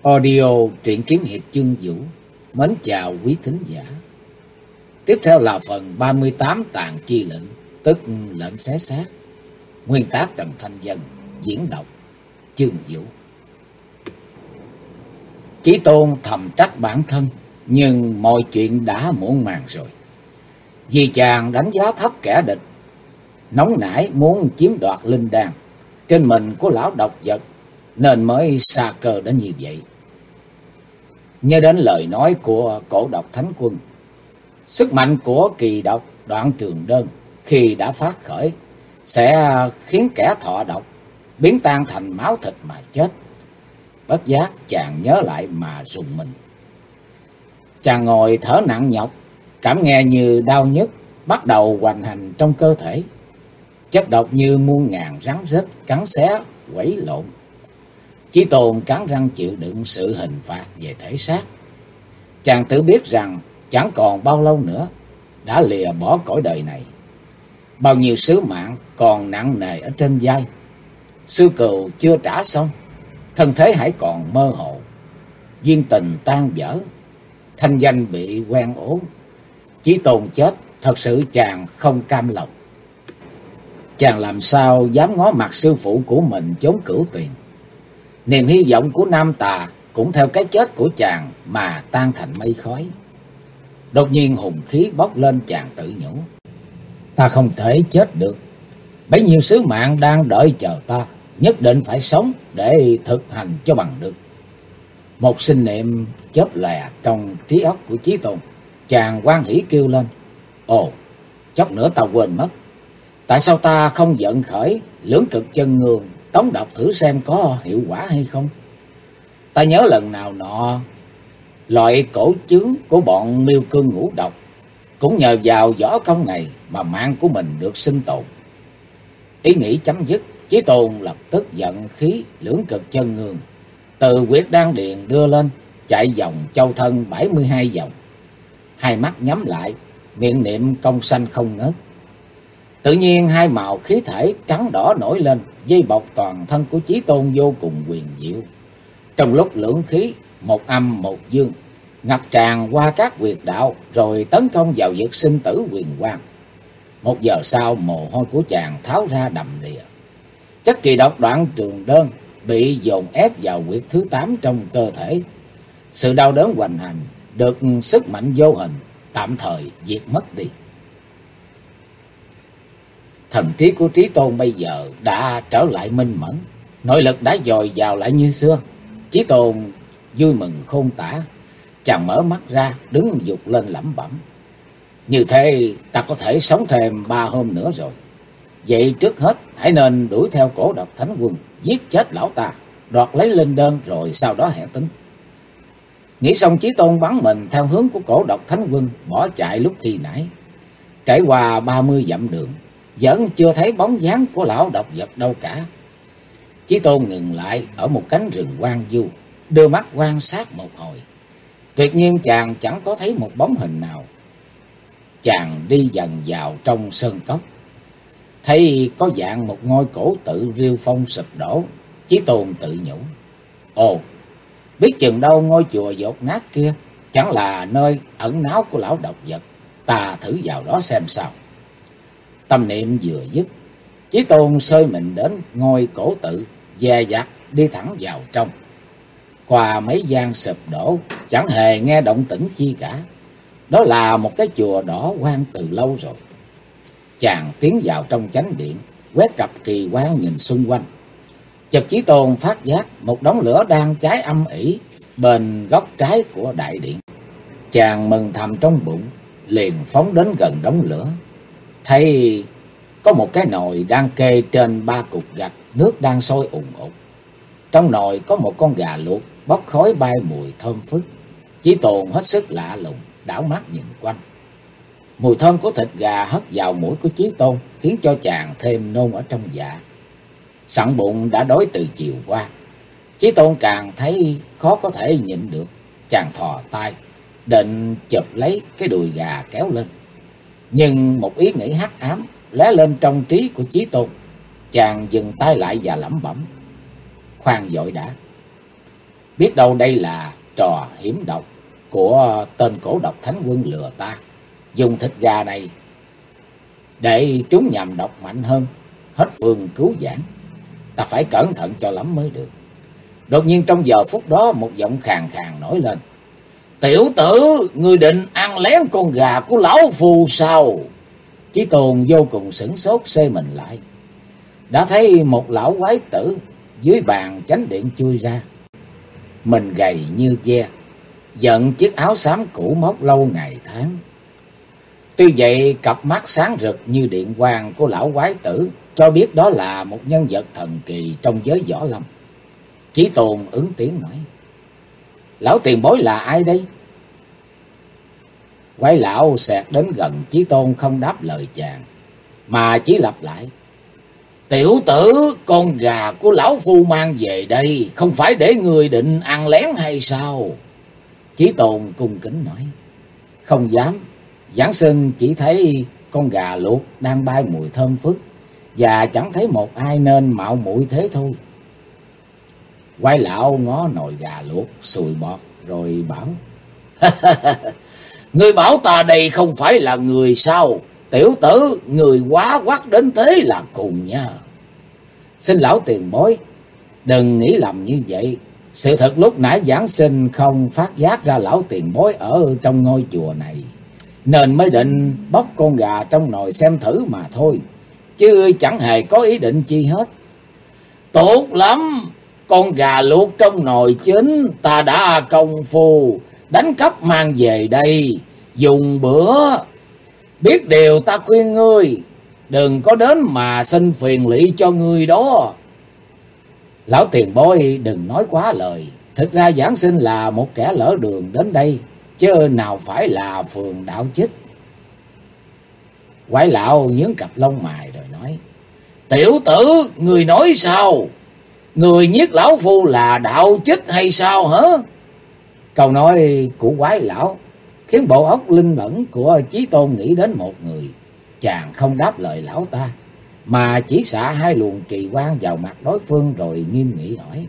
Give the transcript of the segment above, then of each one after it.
Audio truyện kiếm hiệp chương Vũ. Mến chào quý thính giả. Tiếp theo là phần 38 tàn chi lệnh, tức lệnh xé xác. Nguyên tác Trần Thanh Vân, diễn đọc chương Vũ. Chí Tôn thầm trách bản thân, nhưng mọi chuyện đã muộn màng rồi. Vì chàng đánh giá thấp kẻ địch, nóng nảy muốn chiếm đoạt linh đan trên mình của lão độc vật, nên mới sa cơ đến như vậy. Nhớ đến lời nói của Cổ Độc Thánh Quân, sức mạnh của kỳ độc Đoạn Trường Đơn khi đã phát khởi sẽ khiến kẻ thọ độc biến tan thành máu thịt mà chết. Bất giác chàng nhớ lại mà rùng mình. Chàng ngồi thở nặng nhọc, cảm nghe như đau nhức bắt đầu hoành hành trong cơ thể. Chất độc như muôn ngàn rắn rết cắn xé quẩy lộn. Chí Tôn cắn răng chịu đựng sự hình phạt về thể xác. Chàng tự biết rằng chẳng còn bao lâu nữa đã lìa bỏ cõi đời này. Bao nhiêu sứ mạng còn nặng nề ở trên vai. Sư cừu chưa trả xong, thân thế hãy còn mơ hồ. Duyên tình tan vỡ, thanh danh bị quen ố. Chí Tôn chết, thật sự chàng không cam lòng. Chàng làm sao dám ngó mặt sư phụ của mình chốn Cửu Tuyền. Niềm hy vọng của Nam Tà cũng theo cái chết của chàng mà tan thành mây khói. Đột nhiên hùng khí bốc lên, chàng tự nhủ: ta không thể chết được. Bấy nhiêu sứ mạng đang đợi chờ ta, nhất định phải sống để thực hành cho bằng được. Một sinh niệm chớp lè trong trí óc của Chí Tôn. Chàng hoan hỉ kêu lên: ồ, chốc nữa ta quên mất. Tại sao ta không vận khởi Lưỡng Cực Chân Ngương tống độc thử xem có hiệu quả hay không? Ta nhớ lần nào nọ, loại cổ chướng của bọn Miêu Cương Ngũ Độc cũng nhờ vào võ công này mà mạng của mình được sinh tồn. Ý nghĩ chấm dứt, Chí Tôn lập tức vận khí Lưỡng Cực Chân Ngương từ huyệt đan điền đưa lên, chạy vòng châu thân 72 vòng. Hai mắt nhắm lại, miệng niệm công sanh không ngớt. Tự nhiên hai màu khí thể trắng đỏ nổi lên, dây bọc toàn thân của Chí Tôn vô cùng huyền diệu. Trong lúc lưỡng khí, một âm một dương, ngập tràn qua các huyệt đạo, rồi tấn công vào vực sinh tử huyền quang. Một giờ sau, mồ hôi của chàng tháo ra đầm đìa. Chất kỳ độc Đoạn Trường Đơn bị dồn ép vào huyệt thứ 8 trong cơ thể. Sự đau đớn hoành hành được sức mạnh vô hình tạm thời diệt mất đi. Thần trí của Chí Tôn bây giờ đã trở lại minh mẫn, nội lực đã dồi dào lại như xưa. Chí Tôn vui mừng khôn tả, chàng mở mắt ra, đứng dục lên lẩm bẩm: như thế ta có thể sống thêm 3 hôm nữa rồi. Vậy trước hết hãy nên đuổi theo Cổ Độc Thánh Quân, giết chết lão ta, đoạt lấy linh đơn, rồi sau đó hẹn tính. Nghĩ xong, Chí Tôn bắn mình theo hướng của Cổ Độc Thánh Quân, bỏ chạy lúc khi nãy. Trải qua 30 dặm đường, vẫn chưa thấy bóng dáng của lão độc vật đâu cả. Chí Tôn ngừng lại ở một cánh rừng hoang vu, đưa mắt quan sát một hồi. Tuyệt nhiên chàng chẳng có thấy một bóng hình nào. Chàng đi dần vào trong sơn cốc, thấy có dạng một ngôi cổ tự rêu phong sụp đổ. Chí Tôn tự nhủ: ồ, biết chừng đâu ngôi chùa dột nát kia chẳng là nơi ẩn náu của lão độc vật. Ta thử vào đó xem sao. Tâm niệm vừa dứt, Chí Tôn sơi mình đến ngôi cổ tự, dè dặt đi thẳng vào trong. Qua mấy gian sụp đổ, chẳng hề nghe động tĩnh chi cả. Đó là một cái chùa đỏ hoang từ lâu rồi. Chàng tiến vào trong chánh điện, quét cặp kỳ quan nhìn xung quanh. Chợt Chí Tôn phát giác một đống lửa đang cháy âm ỉ bên góc trái của đại điện. Chàng mừng thầm trong bụng, liền phóng đến gần đống lửa. Thấy có một cái nồi đang kê trên 3 cục gạch, nước đang sôi ùn ùn. Trong nồi có một con gà luộc bốc khói bay mùi thơm phức. Chí Tôn hết sức lạ lùng, đảo mắt nhìn quanh. Mùi thơm của thịt gà hất vào mũi của Chí Tôn, khiến cho chàng thêm nôn ở trong dạ. Sẵn bụng đã đói từ chiều qua, Chí Tôn càng thấy khó có thể nhịn được. Chàng thò tay định chụp lấy cái đùi gà kéo lên, nhưng một ý nghĩ hắc ám lóe lên trong trí của Chí Tôn. Chàng dừng tay lại và lẩm bẩm: khoan vội đã. Biết đâu đây là trò hiểm độc của tên cổ độc thánh quân lừa ta. Dùng thịt gà này để trúng nhầm độc mạnh hơn, hết phương cứu vãn. Ta phải cẩn thận cho lắm mới được. Đột nhiên trong giờ phút đó một giọng khàn khàn nổi lên. Tiểu tử, ngươi định ăn lén con gà của lão phù sao? Chí Tôn vô cùng sửng sốt, xê mình lại. Đã thấy một lão quái tử dưới bàn chánh điện chui ra. Mình gầy như ve, giận chiếc áo xám cũ móc lâu ngày tháng. Tuy vậy cặp mắt sáng rực như điện quang của lão quái tử cho biết đó là một nhân vật thần kỳ trong giới võ lâm. Chí Tôn ứng tiếng nói. Lão tiền bối là ai đây? Quái lão xẹt đến gần Chí Tôn không đáp lời chàng, mà chỉ lặp lại. Tiểu tử, con gà của lão phu mang về đây, không phải để người định ăn lén hay sao? Chí Tôn cung kính nói. Không dám, giảng sinh chỉ thấy con gà luộc đang bay mùi thơm phức, và chẳng thấy một ai nên mạo muội thế thôi. Quái lão ngó nồi gà luộc sùi bọt rồi bảo. Người bảo ta đây không phải là người sao? Tiểu tử, người quá quắc đến thế là cùng nha. Xin lão tiền bối, đừng nghĩ lầm như vậy. Sự thật lúc nãy giảng sinh không phát giác ra lão tiền bối ở trong ngôi chùa này, nên mới định bóc con gà trong nồi xem thử mà thôi, chứ chẳng hề có ý định chi hết. Tốt lắm, con gà luộc trong nồi chín ta đã công phu đánh cắp mang về đây dùng bữa. Biết điều ta khuyên ngươi, đừng có đến mà xin phiền lụy cho ngươi đó. Lão tiền bối đừng nói quá lời. Thực ra giảng sinh là một kẻ lỡ đường đến đây, chứ nào phải là phường đạo chích. Quái lão nhướng cặp lông mày rồi nói. Tiểu tử, người nói sao? Người giết lão phu là đạo chích hay sao hả? Câu nói của quái lão khiến bộ óc linh mẫn của Chí Tôn nghĩ đến một người. Chàng không đáp lời lão ta, mà chỉ xạ hai luồng kỳ quang vào mặt đối phương rồi nghiêm nghị hỏi.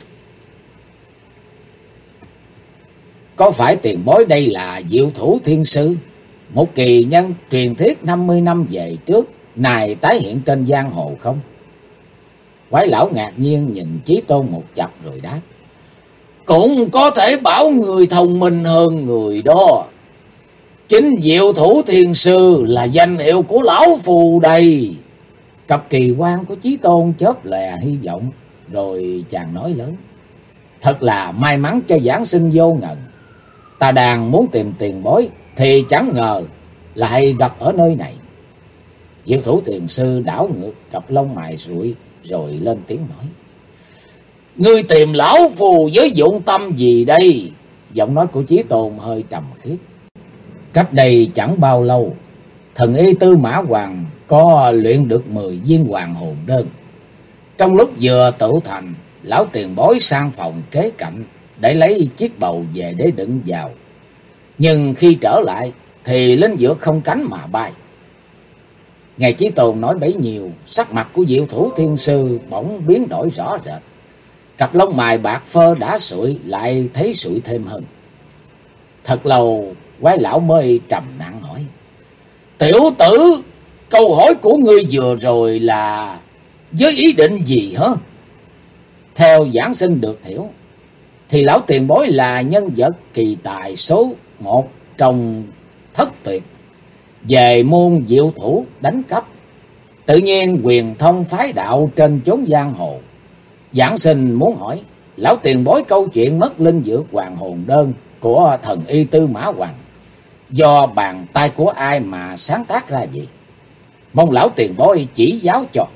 Có phải tiền bối đây là Diệu Thủ Thiên Sư, một kỳ nhân truyền thuyết 50 năm về trước, này tái hiện trên giang hồ không? Quái lão ngạc nhiên nhìn Chí Tôn một chập rồi đáp. Cũng có thể bảo người thông minh hơn người đó. Chính Diệu Thủ Thiên Sư là danh hiệu của lão phù đây. Cặp kỳ quan của Chí Tôn chớp lè hy vọng, rồi chàng nói lớn. Thật là may mắn cho giảng sinh vô ngần. Ta đang muốn tìm tiền bối, thì chẳng ngờ lại gặp ở nơi này. Diệu Thủ Thiền Sư đảo ngược cặp lông mày sụi, rồi lên tiếng nói. Ngươi tìm lão phù với dụng tâm gì đây? Giọng nói của Chí Tôn hơi trầm khiết. Cách đây chẳng bao lâu, thần y Tư Mã Hoàng có luyện được 10 viên hoàng hồn đơn. Trong lúc vừa tự thành, lão tiền bối sang phòng kế cạnh để lấy chiếc bầu về để đựng vào. Nhưng khi trở lại thì linh dược không cánh mà bay. Nghe Chí Tôn nói bấy nhiêu, sắc mặt của Diệu Thủ Thiên Sư bỗng biến đổi rõ rệt. Cặp lông mày bạc phơ đã sụi lại thấy sụi thêm hơn. Thật lâu quái lão mới trầm nặng hỏi. Tiểu tử, câu hỏi của ngươi vừa rồi là với ý định gì hả? Theo giảng sinh được hiểu, thì lão tiền bối là nhân vật kỳ tài số 1 trong thất tuyệt về môn diệu thủ đánh cắp, tự nhiên quyền thông phái đạo trên chốn giang hồ. Giảng sinh muốn hỏi lão tiền bối câu chuyện mất linh dược hoàng hồn đơn của thần y Tư Mã Hoàng do bàn tay của ai mà sáng tác ra vậy? Mong lão tiền bối chỉ giáo cho.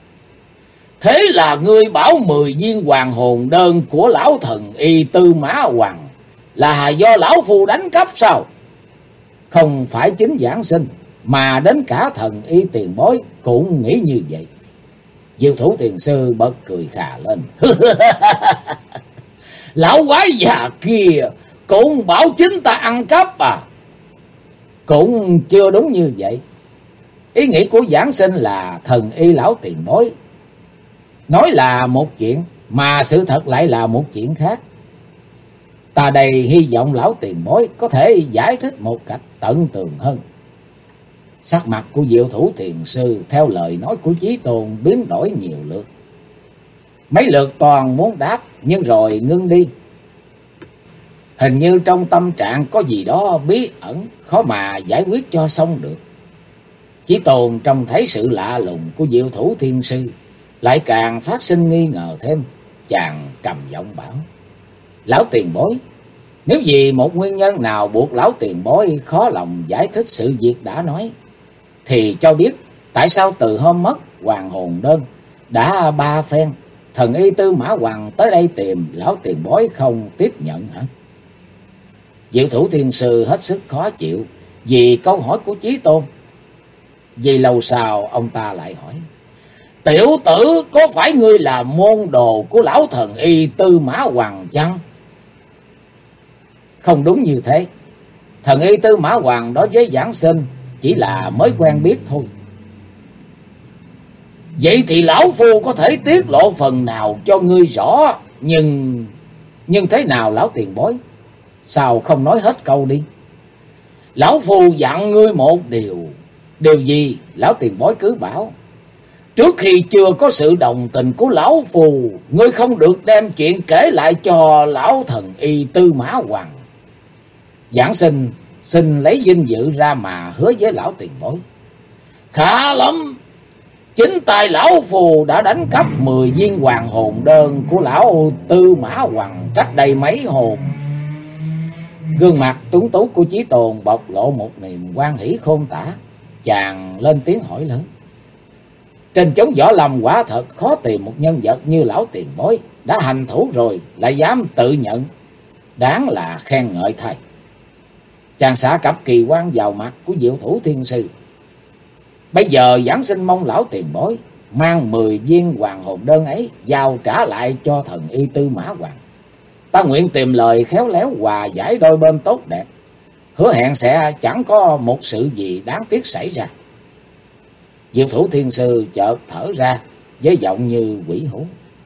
Thế là ngươi bảo 10 viên hoàng hồn đơn của lão thần y Tư Mã Hoàng là do lão phu đánh cắp sao? Không phải chính giảng sinh, mà đến cả thần y tiền bối cũng nghĩ như vậy. Diệu Thủ Thiền Sư bật cười khà lên. Lão quái già kia cũng bảo chính ta ăn cắp à? Cũng chưa đúng như vậy. Ý nghĩ của giảng sinh là thần y lão tiền bối nói là một chuyện, mà sự thật lại là một chuyện khác. Ta đây hy vọng lão tiền bối có thể giải thích một cách tận tường hơn. Sắc mặt của Diệu Thủ Thiền Sư theo lời nói của Chí Tôn biến đổi nhiều lượt. Mấy lượt toàn muốn đáp nhưng rồi ngưng đi. Hình như trong tâm trạng có gì đó bí ẩn, khó mà giải quyết cho xong được. Chí Tôn trông thấy sự lạ lùng của Diệu Thủ Thiên Sư, lại càng phát sinh nghi ngờ thêm. Chàng trầm giọng bảo: Lão tiền bối, nếu vì một nguyên nhân nào buộc lão tiền bối khó lòng giải thích sự việc đã nói, thì cho biết tại sao từ hôm mất Hoàng Hồn Đơn đã 3 phen thần y Tư Mã Hoằng tới đây tìm lão tiền bối không tiếp nhận hả? Diệu Thủ Thiên Sư hết sức khó chịu vì câu hỏi của Chí Tôn. Vì lâu sau ông ta lại hỏi: Tiểu tử, có phải ngươi là môn đồ của lão thần y Tư Mã Hoằng chăng? Không đúng như thế. Thần y Tư Mã Hoằng đối với giảng sinh chỉ là mới quen biết thôi. Vậy thì lão phu có thể tiết lộ phần nào cho ngươi rõ. Nhưng thế nào lão tiền bối? Sao không nói hết câu đi? Lão phu dặn ngươi một điều. Điều gì? Lão tiền bối cứ bảo. Trước khi chưa có sự đồng tình của lão phu, ngươi không được đem chuyện kể lại cho lão thần y Tư Mã Hoằng. Giảng sinh xin lấy vinh dự ra mà hứa với lão tiền bối. Khá lắm. Chính tay lão phù đã đánh cắp 10 viên hoàng hồn đơn của lão Tư Mã Hoằng cách đây mấy hôm. Gương mặt tuấn tú của Chí Tôn bộc lộ một niềm hoan hỷ khôn tả. Chàng lên tiếng hỏi lớn: Trên chốn võ lâm quả thật khó tìm một nhân vật như lão tiền bối, đã hành thủ rồi lại dám tự nhận, đáng là khen ngợi thay. Chàng xả cặp kỳ quan vào mặt của Diệu Thủ Thiên Sư. Bây giờ giảng sinh mong lão tiền bối mang 10 viên hoàng hồn đơn ấy giao trả lại cho thần y Tư Mã Hoằng. Ta nguyện tìm lời khéo léo hòa giải đôi bên tốt đẹp, hứa hẹn sẽ chẳng có một sự gì đáng tiếc xảy ra. Diệu Thủ Thiên Sư chợt thở ra với giọng như quỷ hú: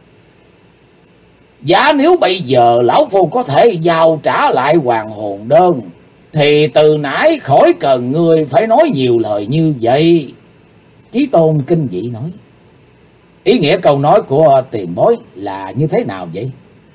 Giá nếu bây giờ lão phu có thể giao trả lại hoàng hồn đơn, thì từ nãy khỏi cần người phải nói nhiều lời như vậy. Chí Tôn kinh dị nói: Ý nghĩa câu nói của tiền bối là như thế nào vậy?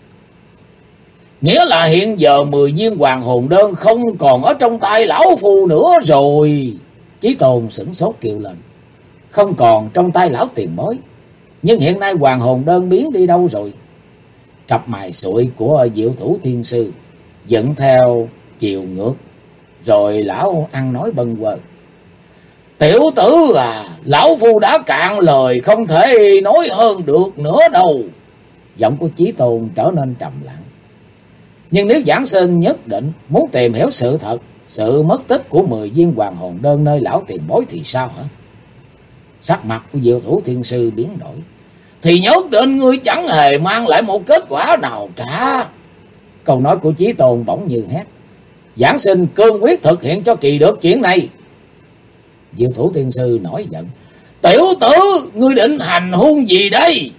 Nghĩa là hiện giờ 10 viên hoàng hồn đơn không còn ở trong tay lão phu nữa rồi. Chí Tôn sửng sốt kêu lên: Không còn trong tay lão tiền bối, nhưng hiện nay hoàng hồn đơn biến đi đâu rồi? Cặp mày sụi của Diệu Thủ Thiên Sư dựng theo chiều ngược, rồi lão ăn nói bâng quơ: Tiểu tử à, lão phu đã cạn lời không thể nói hơn được nữa đâu. Giọng của Chí Tôn trở nên trầm lặng. Nhưng nếu giảng sinh nhất định muốn tìm hiểu sự thật, sự mất tích của 10 viên hoàng hồn đơn nơi lão tiền bối thì sao hả? Sắc mặt của Diệu Thủ Thiên Sư biến đổi. Thì nhất định ngươi chẳng hề mang lại một kết quả nào cả. Câu nói của Chí Tôn bỗng như hét: Giảng sinh cương quyết thực hiện cho kỳ được chuyện này. Diệu Thủ Thiên Sư nổi giận: Tiểu tử, ngươi định hành hung gì đây?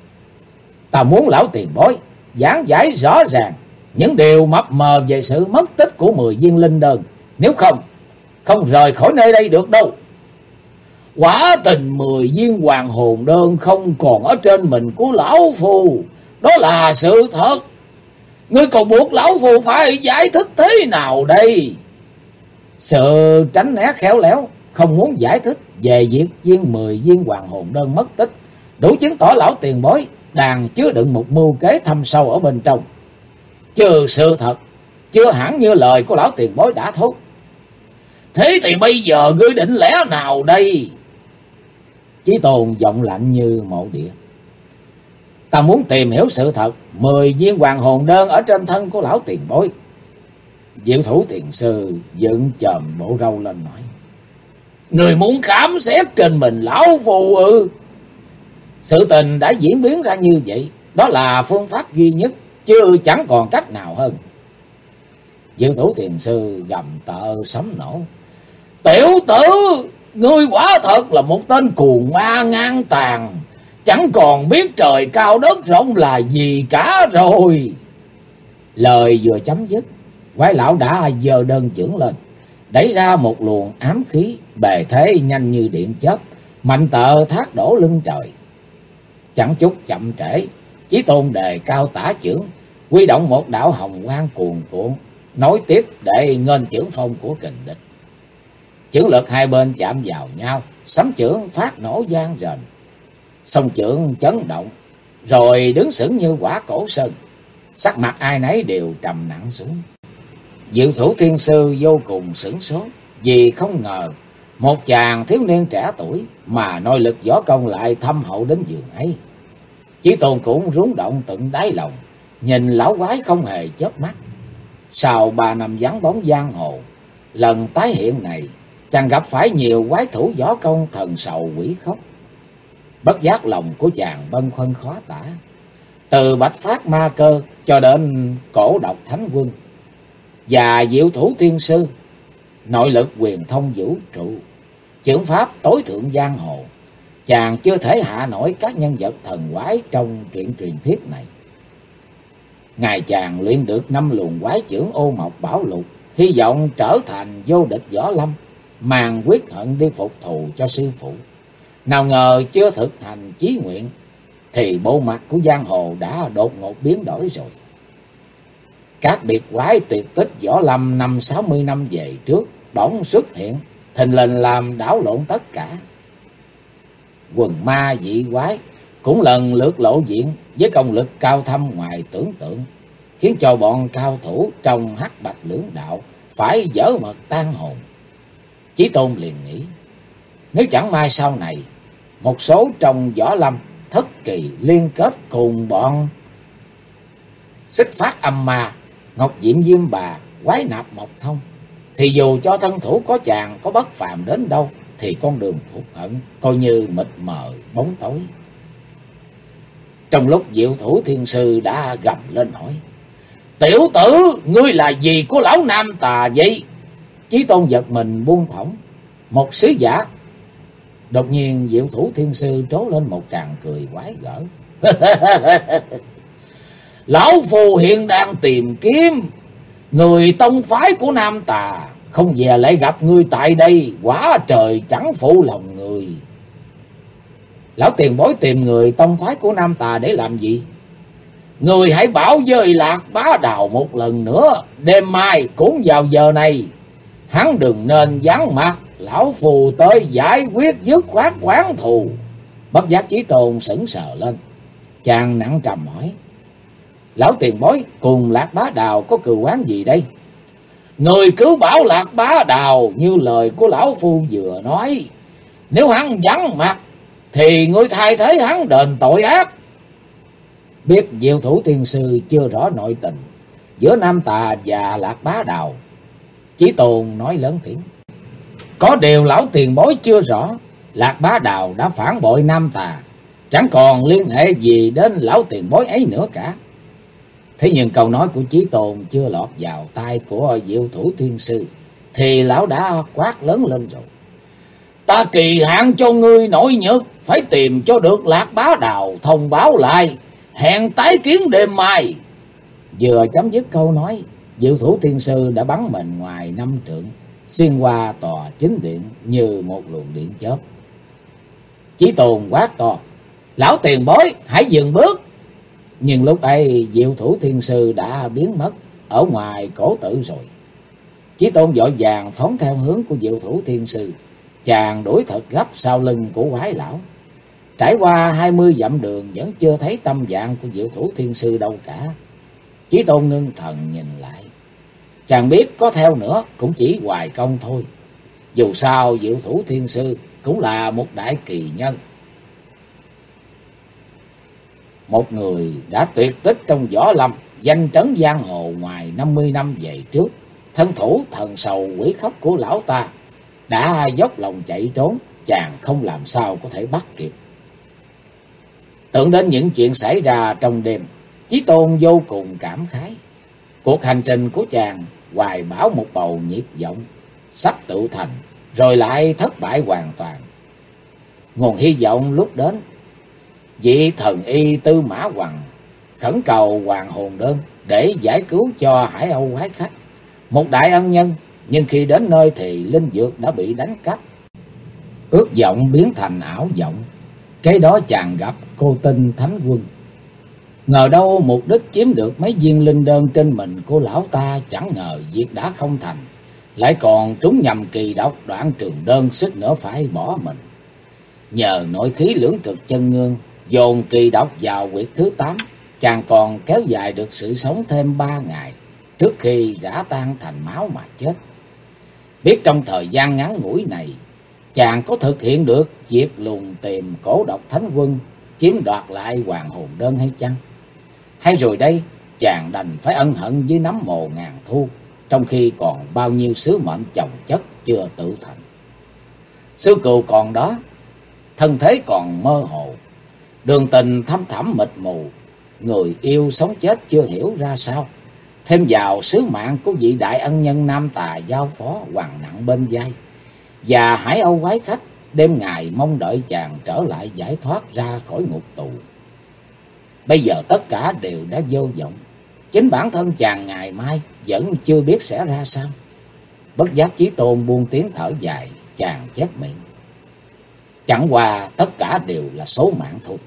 Ta muốn lão tiền bối giảng giải rõ ràng những điều mập mờ về sự mất tích của 10 viên linh đơn, nếu không rời khỏi nơi đây được đâu. Quả tình 10 viên hoàng hồn đơn không còn ở trên mình của lão phu, đó là sự thật. Ngươi còn buộc lão phu phải giải thích thế nào đây? Sự tránh né khéo léo, không muốn giải thích về việc 10 viên hoàng hồn đơn mất tích, đủ chứng tỏ lão tiền bối đang chứa đựng một mưu kế thâm sâu ở bên trong. Trừ sự thật, chưa hẳn như lời của lão tiền bối đã thốt. Thế thì bây giờ ngươi định lẽ nào đây? Chí Tôn giọng lạnh như mộ địa: Ta muốn tìm hiểu sự thật 10 viên hoàng hồn đơn ở trên thân của lão tiền bối. Diệu Thủ Thiền Sư dựng chòm bộ râu lên nói: Người muốn khám xét trên mình lão phu ư? Sự tình đã diễn biến ra như vậy, đó là phương pháp duy nhất, chứ chẳng còn cách nào hơn. Diệu Thủ Thiền Sư gầm tợ sấm nổ: Tiểu tử, ngươi quả thật là một tên cuồng ma ngang tàn, chẳng còn biết trời cao đất rộng là gì cả rồi. Lời vừa chấm dứt, quái lão đã giơ đơn chưởng lên, đẩy ra một luồng ám khí, bề thế nhanh như điện chớp, mạnh tợ thác đổ lưng trời. Chẳng chút chậm trễ, Chí Tôn đề cao tả chưởng, huy động một đạo hồng quang cuồn cuộn, nối tiếp để nghênh chưởng phong của kình địch. Chưởng lực hai bên chạm vào nhau, sấm chưởng phát nổ vang rền, song chưởng chấn động, rồi đứng sững như quả cổ sơn. Sắc mặt ai nấy đều trầm nặng xuống. Diệu Thủ Thiên Sư vô cùng sửng sốt, vì không ngờ một chàng thiếu niên trẻ tuổi mà nội lực võ công lại thâm hậu đến giường ấy. Chí Tôn cũng rúng động tận đáy lòng, nhìn lão quái không hề chớp mắt. Sau 3 năm vắng bóng giang hồ, lần tái hiện này, chàng gặp phải nhiều quái thủ võ công thần sầu quỷ khóc. Bất giác lòng của chàng bâng khuâng khó tả. Từ Bạch Phát Ma Cơ cho đến Cổ Độc Thánh Quân và Diệu Thủ Thiên Sư, nội lực quyền thông vũ trụ, chưởng pháp tối thượng giang hồ, chàng chưa thể hạ nổi các nhân vật thần quái trong truyện truyền thuyết này. Ngài chàng luyện được 5 luồng quái chưởng ô mộc bảo lục, hy vọng trở thành vô địch võ lâm, mang quyết hận đi phục thù cho sư phụ. Nào ngờ chưa thực hành chí nguyện, thì bộ mặt của giang hồ đã đột ngột biến đổi rồi. Các biệt quái tuyệt tích võ lâm 50-60 năm về trước bỗng xuất hiện, thình lình làm đảo lộn tất cả. Quần ma dị quái cũng lần lượt lộ diện với công lực cao thâm ngoài tưởng tượng, khiến cho bọn cao thủ trong Hắc Bạch lưỡng đạo phải dở mật tan hồn. Chí Tôn liền nghĩ, nếu chẳng may sau này một số trong võ lâm thất kỳ liên kết cùng bọn Xích Phát Âm Ma, Ngọc Diệm Diêm Bà, Quái Nạp Mộc Thông, thì dù cho thân thủ có chàng có bất phàm đến đâu, thì con đường phục hận coi như mịt mờ bóng tối. Trong lúc Diệu Thủ Thiên Sư đã gầm lên hỏi, tiểu tử, ngươi là gì của lão Nam Tà vậy? Chí Tôn giật mình buông thõng. Một sứ giả. Đột nhiên Diệu Thủ Thiên Sư trố lên một tràng cười quái gở. Lão phù hiện đang tìm kiếm người tông phái của Nam Tà, không về lại gặp ngươi tại đây, quả trời chẳng phụ lòng người. Lão tiền bối tìm người tông phái của Nam Tà để làm gì? Người hãy bảo với Lạc Bá Đào một lần nữa, đêm mai cũng vào giờ này, hắn đừng nên vắng mặt, lão phù tới giải quyết dứt khoát oán thù. Bất giác Chí Tôn sững sờ lên, chàng nặng trầm hỏi, lão tiền bối cùng Lạc Bá Đào có cừu oán gì đây? Người cứ bảo Lạc Bá Đào như lời của lão phu vừa nói, nếu hắn vắng mặt thì ngươi thay thế hắn đền tội ác. Biết Diệu Thủ Thiên Sư chưa rõ nội tình giữa Nam Tà và Lạc Bá Đào, Chí Tôn nói lớn tiếng, có điều lão tiền bối chưa rõ, Lạc Bá Đào đã phản bội Nam Tà, chẳng còn liên hệ gì đến lão tiền bối ấy nữa cả. Thế nhưng câu nói của Chí Tôn chưa lọt vào tai của Diệu Thủ Thiên Sư, thì lão đã quát lớn lên rồi. Ta kỳ hạn cho ngươi nổi nhật, phải tìm cho được Lạc Bá Đào thông báo lại, hẹn tái kiến đêm mai. Vừa chấm dứt câu nói, Diệu Thủ Thiên Sư đã bắn mình ngoài 5 trượng, xuyên qua tòa chính điện như một luồng điện chớp. Chí Tôn quát to, lão tiền bối hãy dừng bước. Nhưng lúc ấy Diệu Thủ Thiên Sư đã biến mất ở ngoài cổ tử rồi. Chí Tôn vội vàng phóng theo hướng của Diệu Thủ Thiên Sư, chàng đuổi thật gấp sau lưng của quái lão. Trải qua 20 dặm đường vẫn chưa thấy tâm dạng của Diệu Thủ Thiên Sư đâu cả. Chí Tôn ngưng thần nhìn lại, chàng biết có theo nữa cũng chỉ hoài công thôi. Dù sao Diệu Thủ Thiên Sư cũng là một đại kỳ nhân, một người đã tuyệt tích trong võ lâm, danh trấn giang hồ ngoài 50 năm về trước. Thân thủ thần sầu quỷ khóc của lão ta đã dốc lòng chạy trốn, chàng không làm sao có thể bắt kịp. Tưởng đến những chuyện xảy ra trong đêm, Chí Tôn vô cùng cảm khái. Cuộc hành trình của chàng hoài bão một bầu nhiệt vọng, sắp tự thành rồi lại thất bại hoàn toàn. Nguồn hy vọng lúc đến, vị thần y Tư Mã Hoằng khẩn cầu hoàng hồn đơn để giải cứu cho Hải Âu quái khách, một đại ân nhân, nhưng khi đến nơi thì linh dược đã bị đánh cắp. Ước vọng biến thành ảo vọng, kế đó chàng gặp cô tinh Thánh Quân. Ngờ đâu mục đích chiếm được mấy viên linh đơn trên mình của lão ta, chẳng ngờ việc đã không thành, lại còn trúng nhầm kỳ độc, Đoạn Trường Đơn suýt nữa phải bỏ mình. Nhờ nội khí lưỡng cực chân ngương dồn kỳ độc vào huyệt thứ 8, chàng còn kéo dài được sự sống thêm 3 ngày trước khi rã tan thành máu mà chết. Biết trong thời gian ngắn ngủi này chàng có thực hiện được việc lùng tìm cổ độc Thánh Quân, chiếm đoạt lại hoàng hồn đơn hay chăng? Hay rồi đây chàng đành phải ân hận với nấm mồ ngàn thu, trong khi còn bao nhiêu sứ mệnh chồng chất chưa tự thành. Sư cừu còn đó, thân thế còn mơ hồ, đường tình thăm thẳm mịt mù, người yêu sống chết chưa hiểu ra sao. Thêm vào sứ mạng của vị đại ân nhân nam tà giao phó hoàng nặng bên vai, và Hải Âu quái khách đêm ngày mong đợi chàng trở lại giải thoát ra khỏi ngục tù. Bây giờ tất cả đều đã vô vọng, chính bản thân chàng ngày mai vẫn chưa biết sẽ ra sao. Bất giác Chí Tôn buông tiếng thở dài, chàng chép miệng: chẳng qua tất cả đều là số mạng thôi.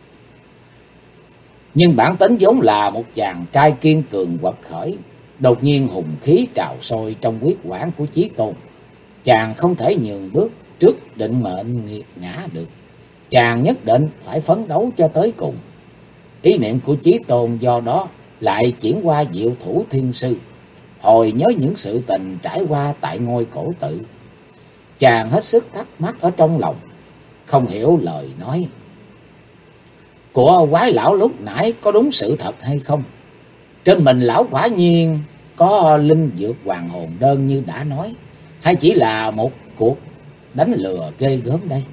Nhưng bản tính vốn là một chàng trai kiên cường quật khởi, đột nhiên hùng khí trào sôi trong huyết quản của Chí Tôn. Chàng không thể nhường bước trước định mệnh nghiệt ngã được, chàng nhất định phải phấn đấu cho tới cùng. Ý niệm của Chí Tôn do đó lại chuyển qua Diệu Thủ Thiên Sư, hồi nhớ những sự tình trải qua tại ngôi cổ tự. Chàng hết sức thắc mắc ở trong lòng, không hiểu lời nói của quái lão lúc nãy có đúng sự thật hay không. Trên mình lão quả nhiên có linh dược hoàng hồn đơn như đã nói, hay chỉ là một cuộc đánh lừa ghê gớm đây?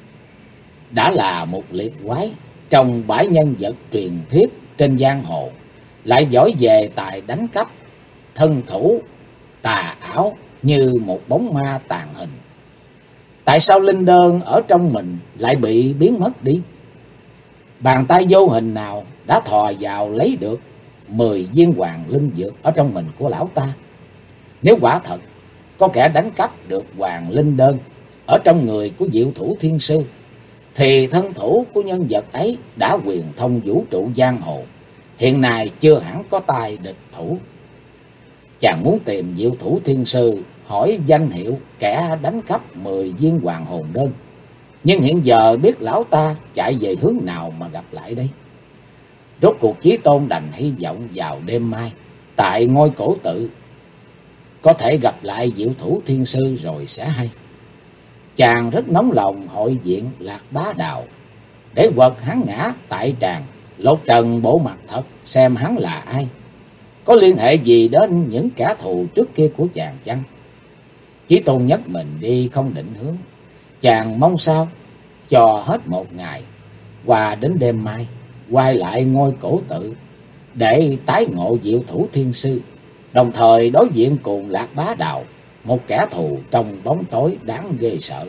Đã là một liệt quái trong bãi nhân vật truyền thuyết trên giang hồ, lại giỏi về tài đánh cắp, thân thủ tà ảo như một bóng ma tàn hình. Tại sao linh đơn ở trong mình lại bị biến mất đi? Bàn tay vô hình nào đã thò vào lấy được 10 viên hoàng linh dược ở trong mình của lão ta? Nếu quả thật có kẻ đánh cắp được hoàng linh đơn ở trong người của Diệu Thủ Thiên Sư, thì thân thủ của nhân vật ấy đã quyền thông vũ trụ giang hồ, hiện nay chưa hẳn có tài địch thủ. Chàng muốn tìm Diệu Thủ Thiên Sư hỏi danh hiệu kẻ đánh cắp 10 viên hoàng hồn đơn, nhưng hiện giờ biết lão ta chạy về hướng nào mà gặp lại đây? Rốt cuộc Chí Tôn đành hy vọng vào đêm mai tại ngôi cổ tự có thể gặp lại Diệu Thủ Thiên Sư rồi sẽ hay. Chàng rất nóng lòng hội viện Lạc Bá Đào để quật hắn ngã tại tràng, lột trần bộ mặt thật xem hắn là ai, có liên hệ gì đến những kẻ thù trước kia của chàng chăng? Chí Tôn nhất mình đi không định hướng, chàng mong sao cho hết một ngày, qua đến đêm mai quay lại ngôi cổ tự để tái ngộ Diệu Thủ Thiên Sư, đồng thời đối diện cùng Lạc Bá Đào, một kẻ thù trong bóng tối đáng ghê sợ.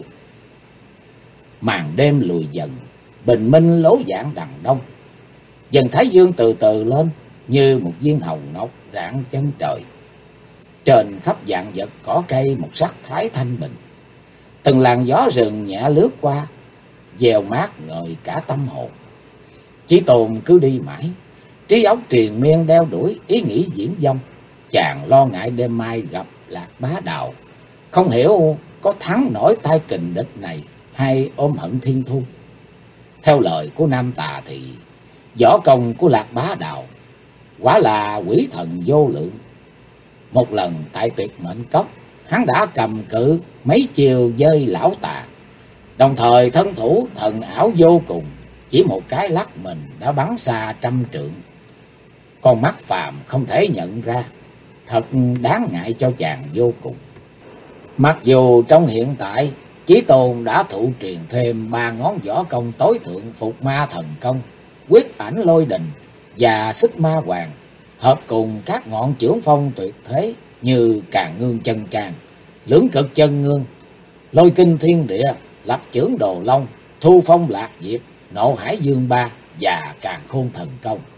Màn đêm lùi dần, bình minh lố dạng đằng đông, dần thái dương từ từ lên như một viên hồng ngọc rạng chân trời. Trên khắp vạn vật cỏ cây một sắc thái thanh bình, từng làn gió rừng nhẹ lướt qua, dèo mát ngời cả tâm hồn. Chí Tôn cứ đi mãi, trí óc triền miên đeo đuổi ý nghĩ viển vông. Chàng lo ngại đêm mai gặp Lạc Bá Đào, không hiểu có thắng nổi tay kình địch này hay ôm hận thiên thu. Theo lời của nam tà thì võ công của Lạc Bá Đào quả là quỷ thần vô lượng. Một lần tại Tuyệt Mệnh Cốc, hắn đã cầm cự mấy chiều dơi lão tà, đồng thời thân thủ thần ảo vô cùng, chỉ một cái lắc mình đã bắn xa 100 trượng. Con mắt phàm không thể nhận ra, thật đáng ngại cho chàng vô cùng. Mặc dù trong hiện tại Chí Tôn đã thụ truyền thêm 3 ngón võ công tối thượng Phục Ma Thần Công, Quyết Ảnh Lôi Đình và Xích Ma Hoàng, hợp cùng các ngọn chưởng phong tuyệt thế như Càn Ngương Chân Càn, Lưỡng Cực Chân Ngương, Lôi Kinh Thiên Địa, Lập Chưởng Đồ Long, Thu Phong Lạc Diệp, Nộ Hải Dương Ba và Càn Khôn Thần Công.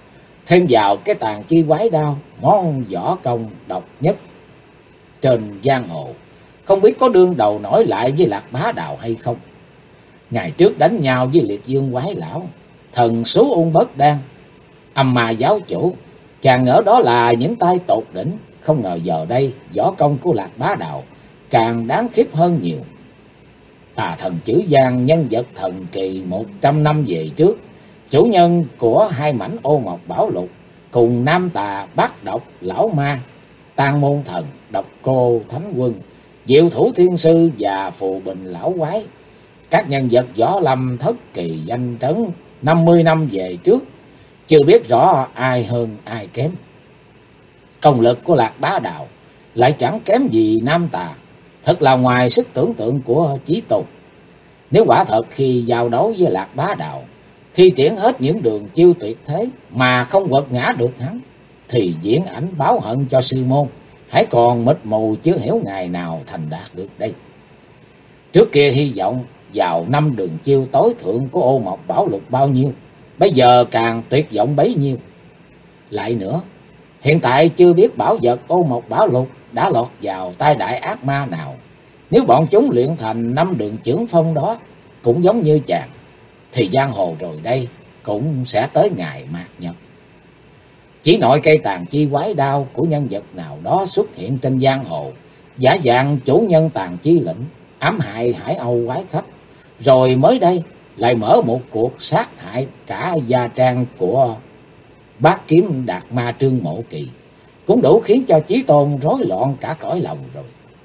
Thêm vào cái tàn chi quái đao, món võ công độc nhất trên giang hồ, không biết có đương đầu nổi lại với Lạc Bá Đào hay không. Ngày trước đánh nhau với Liệt Dương Quái Lão, thần số ung bất đan, âm ma giáo chủ, chàng ngỡ đó là những tay tột đỉnh. Không ngờ giờ đây võ công của Lạc Bá Đào càng đáng khiếp hơn nhiều. Tà thần chữ Giang, nhân vật thần kỳ 100 năm về trước, chủ nhân của hai mảnh ô mộc bảo lục, cùng nam tà bát độc lão ma, tang môn thần, độc cô thánh quân, diệu thủ thiên sư và phù bình lão quái. Các nhân vật võ lâm thất kỳ danh trấn 50 năm về trước, chưa biết rõ ai hơn ai kém. Công lực của Lạc Bá Đào lại chẳng kém gì nam tà, thật là ngoài sức tưởng tượng của Chí Tôn. Nếu quả thật khi giao đấu với Lạc Bá Đào thi triển hết những đường chiêu tuyệt thế mà không quật ngã được hắn, thì diễn ảnh báo hận cho sư môn hãy còn mịt mù, chưa hiểu ngày nào thành đạt được đây. Trước kia hy vọng vào 5 đường chiêu tối thượng của ô mộc bảo lục bao nhiêu, bây giờ càng tuyệt vọng bấy nhiêu. Lại nữa, hiện tại chưa biết bảo vật ô mộc bảo lục đã lọt vào tay đại ác ma nào. Nếu bọn chúng luyện thành 5 đường chưởng phong đó cũng giống như chàng, thì giang hồ rồi đây cũng sẽ tới ngày mạt nhật. Chỉ nội cây tàn chi quái đao của nhân vật nào đó xuất hiện trên giang hồ, giả dạng chủ nhân tàn chi lĩnh, ám hại Hải Âu quái khách, rồi mới đây lại mở một cuộc sát hại cả gia trang của bát kiếm đạt ma Trương Mộ Kỳ, cũng đủ khiến cho Chí Tôn rối loạn cả cõi lòng rồi.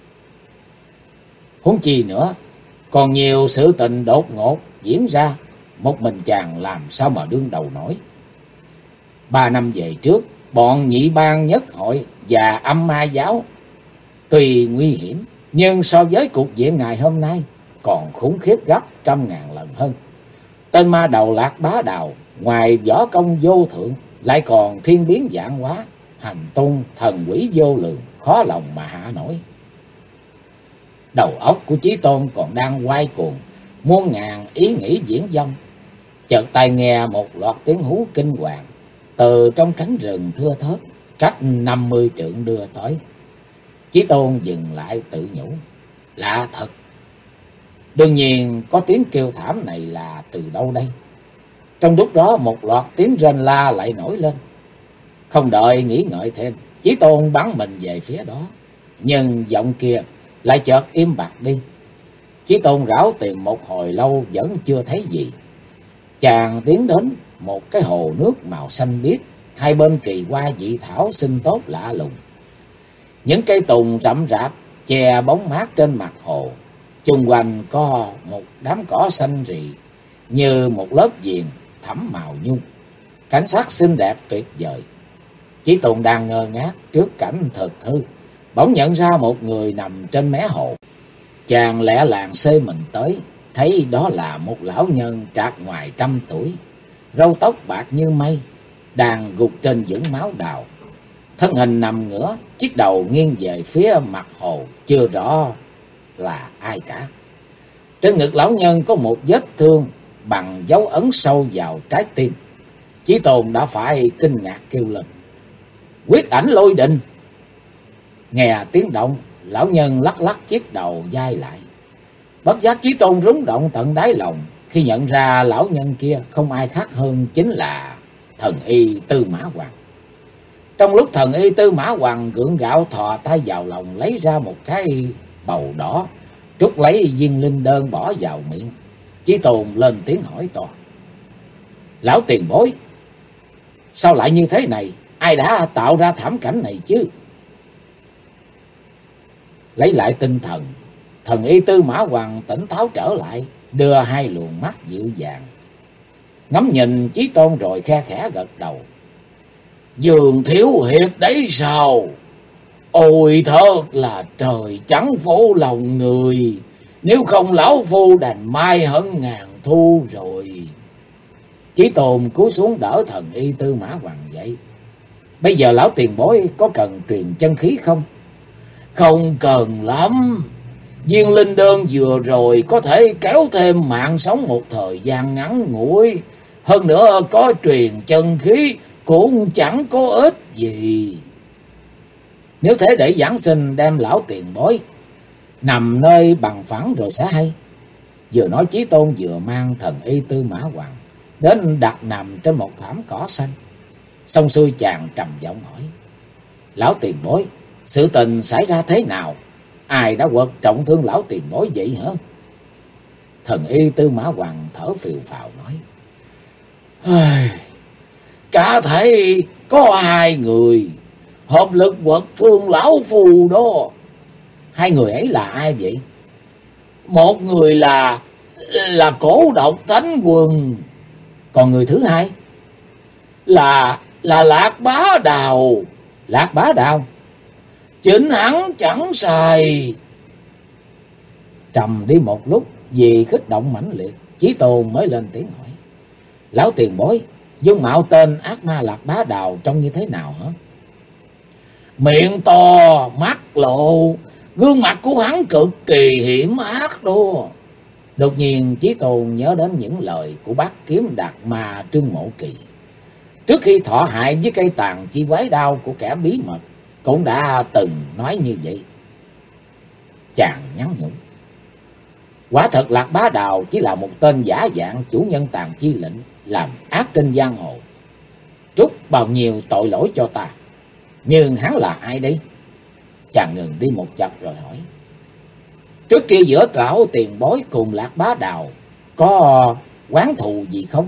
Huống chi nữa, còn nhiều sự tình đột ngột diễn ra, một mình chàng làm sao mà đương đầu nổi. 3 năm về trước, bọn nhị bang nhất hội và âm ma giáo tuy nguy hiểm, nhưng so với cục diện ngày hôm nay còn khủng khiếp gấp 100.000 lần hơn. Tên ma đầu Lạc Bá Đào ngoài võ công vô thượng lại còn thiên biến vạn hóa, hành tung thần quỷ vô lượng, khó lòng mà hạ nổi. Đầu óc của Chí Tôn còn đang quay cuồng, muôn ngàn ý nghĩ viển vông. Chợt tai nghe một loạt tiếng hú kinh hoàng từ trong cánh rừng thưa thớt cách 50 trượng đưa tới. Chí Tôn dừng lại tự nhủ, lạ thật. Đương nhiên có tiếng kêu thảm này là từ đâu đây? Trong lúc đó một loạt tiếng rên la lại nổi lên. Không đợi nghĩ ngợi thêm, Chí Tôn bắn mình về phía đó, nhưng giọng kia lại chợt im bặt đi. Chí Tôn rảo tìm một hồi lâu vẫn chưa thấy gì. Chàng tiến đến một cái hồ nước màu xanh biếc, hai bên kỳ hoa dị thảo xinh tốt lạ lùng. Những cây tùng rậm rạp che bóng mát trên mặt hồ, chung quanh có một đám cỏ xanh rì như một lớp viền thẫm màu nhung. Cảnh sắc xinh đẹp tuyệt vời. Chí Tôn đang ngơ ngác trước cảnh thực hư, bỗng nhận ra một người nằm trên mé hồ. Chàng lẹ làng xê mình tới, thấy đó là một lão nhân trạc ngoài 100 tuổi, râu tóc bạc như mây, đang gục trên vũng máu đào. Thân hình nằm ngửa, chiếc đầu nghiêng về phía mặt hồ, chưa rõ là ai cả. Trên ngực lão nhân có một vết thương bằng dấu ấn sâu vào trái tim. Chí Tôn đã phải kinh ngạc kêu lên, quyết ảnh lôi đình. Nghe tiếng động, lão nhân lắc lắc chiếc đầu dai lại. Bất giác Chí Tôn rúng động tận đáy lòng khi nhận ra lão nhân kia không ai khác hơn chính là thần y Tư Mã Hoàng. Trong lúc thần y Tư Mã Hoàng gượng gạo thò tay vào lòng lấy ra một cái bầu đỏ, trút lấy viên linh đơn bỏ vào miệng. Chí Tôn lên tiếng hỏi to, lão tiền bối, sao lại như thế này? Ai đã tạo ra thảm cảnh này chứ? Lấy lại tinh thần, thần y Tư Mã Hoàng tỉnh táo trở lại, đưa hai luồng mắt dịu dàng ngắm nhìn Chí Tôn rồi khe khẽ gật đầu. Dương thiếu hiệp đấy sao? Ôi thật là trời trắng phổ lòng người, nếu không lão phu đành mai hận ngàn thu rồi. Chí Tôn cúi xuống đỡ thần y Tư Mã Hoàng dậy. Bây giờ lão tiền bối có cần truyền chân khí không? Không cần lắm. Viên linh đơn vừa rồi có thể kéo thêm mạng sống một thời gian ngắn ngủi. Hơn nữa có truyền chân khí cũng chẳng có ích gì. Nếu thế để giảng sinh đem lão tiền bối nằm nơi bằng phẳng rồi sẽ hay. Vừa nói Chí Tôn vừa mang thần y Tư Mã Hoàng đến đặt nằm trên một thảm cỏ xanh. Xong xuôi chàng trầm giọng hỏi: Lão tiền bối, sự tình xảy ra thế nào? Ai đã quật trọng thương lão tiền bối vậy hả? Thần y Tư Mã Hoàng thở phì phào nói: Cả thể có hai người hợp lực quật thương lão phù đó. Hai người ấy là ai vậy? Một người là Cổ Độc Thánh Quân. Còn người thứ hai là Lạc Bá Đào. Lạc Bá Đào? Chính hắn chẳng sai. Trầm đi một lúc vì kích động mãnh liệt, Chí Tôn mới lên tiếng hỏi: Lão tiền bối, dung mạo tên ác ma Lạc Bá Đào trông như thế nào hả? Miệng to, mắt lộ, gương mặt của hắn cực kỳ hiểm ác đó. Đột nhiên Chí Tôn nhớ đến những lời của bác kiếm đạt ma Trương Mộ Kỳ. Trước khi thọ hại với cây tàn chi quái đao của kẻ bí mật, cũng đã từng nói như vậy. Chàng nhắn nhủ: Quả thật Lạc Bá Đào chỉ là một tên giả dạng chủ nhân tàn chi lệnh, làm ác trên giang hồ, trút bao nhiêu tội lỗi cho ta. Nhưng hắn là ai đây? Chàng ngừng đi một chập rồi hỏi: Trước kia giữa lão tiền bối cùng Lạc Bá Đào có oán thù gì không?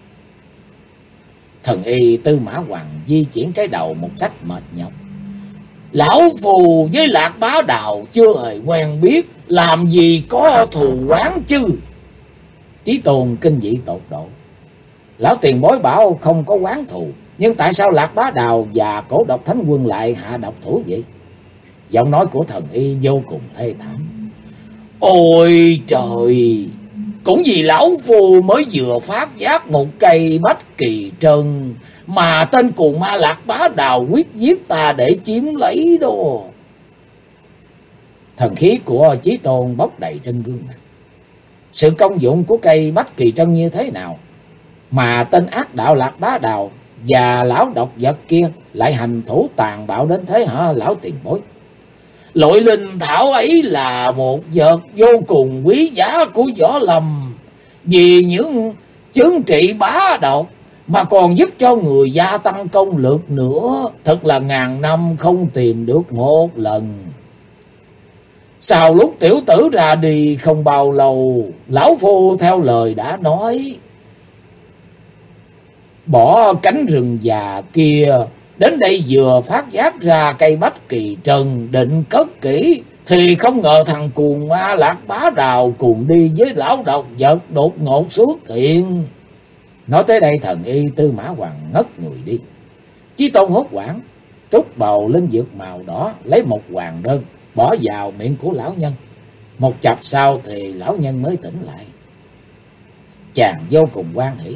Thần y Tư Mã Hoàng di chuyển cái đầu một cách mệt nhọc: Lão phù với Lạc Bá Đào chưa hề quen biết, làm gì có thù oán chứ? Chí Tôn kinh dị tột độ: Lão tiền bối bảo không có oán thù, nhưng tại sao Lạc Bá Đào và Cổ Độc Thánh Quân lại hạ độc thủ vậy? Giọng nói của thần y vô cùng thê thảm: Ôi trời! Cũng vì lão phu mới vừa phát giác một cây bách kỳ trân mà tên cuồng ma Lạc Bá Đào quyết giết ta để chiếm lấy đó. Thần khí của Chí Tôn bốc đầy trên gương mặt. Sự công dụng của cây bách kỳ trân như thế nào mà tên ác đạo Lạc Bá Đào và lão độc vật kia lại hành thủ tàn bạo đến thế hả lão tiền bối? Loại linh thảo ấy là một vật vô cùng quý giá của Võ Lâm, vì những chướng trị bá độc mà còn giúp cho người gia tăng công lực nữa, thật là ngàn năm không tìm được một lần. Sau lúc tiểu tử ra đi không bao lâu, lão phu theo lời đã nói, bỏ cánh rừng già kia đến đây vừa phát giác ra cây bách kỳ trần định cất kỹ, thì không ngờ thằng cuồng ma Lạc Bá Đào cùng đi với lão độc vật đột ngột xuất hiện. Nói tới đây thần y Tư Mã Hoàng ngất người đi. Chí Tôn hốt hoảng trút bầu linh dược màu đỏ, lấy một hoàng đơn bỏ vào miệng của lão nhân. Một chập sau thì lão nhân mới tỉnh lại. Chàng vô cùng hoan hỉ.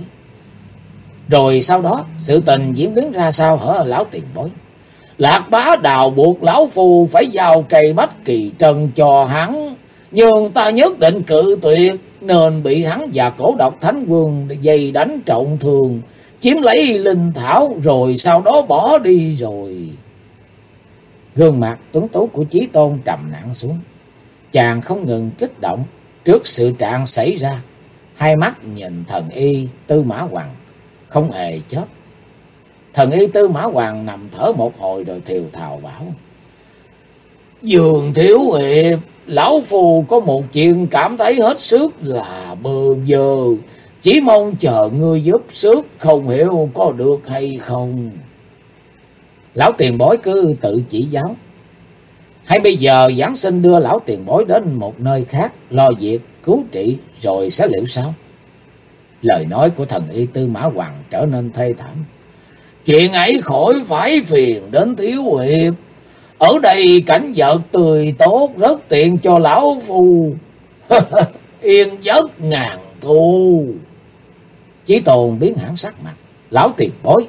Rồi sau đó sự tình diễn biến ra sao hả lão tiền bối? Lạc Bá Đào buộc lão phu phải giao cây bách kỳ trần cho hắn, nhưng ta nhất định cự tuyệt, nên bị hắn và Cổ Độc Thánh Quân dày đánh trọng thương, chiếm lấy linh thảo rồi sau đó bỏ đi rồi. Gương mặt tuấn tú của Chí Tôn trầm nặng xuống. Chàng không ngừng kích động trước sự trạng xảy ra. Hai mắt nhìn thần y Tư Mã Hoàng không hề chớp. Thần y Tư Mã Hoàng nằm thở một hồi rồi thều thào bảo: Dương thiếu hiệp, lão phu có một chuyện cảm thấy hết sức là bơ vơ, chỉ mong chờ ngươi giúp sức, không hiểu có được hay không? Lão tiền bối cứ tự chỉ giáo, hay bây giờ giảng sinh đưa lão tiền bối đến một nơi khác lo việc cứu trị rồi sẽ liệu sao? Lời nói của thần y Tư Mã Hoàng trở nên thê thảm. Chuyện ấy khỏi phải phiền đến thiếu hiệp, ở đây cảnh vật tươi tốt, rất tiện cho lão phu yên giấc ngàn thu. Chí Tôn biến hẳn sắc mặt: Lão tiền bối,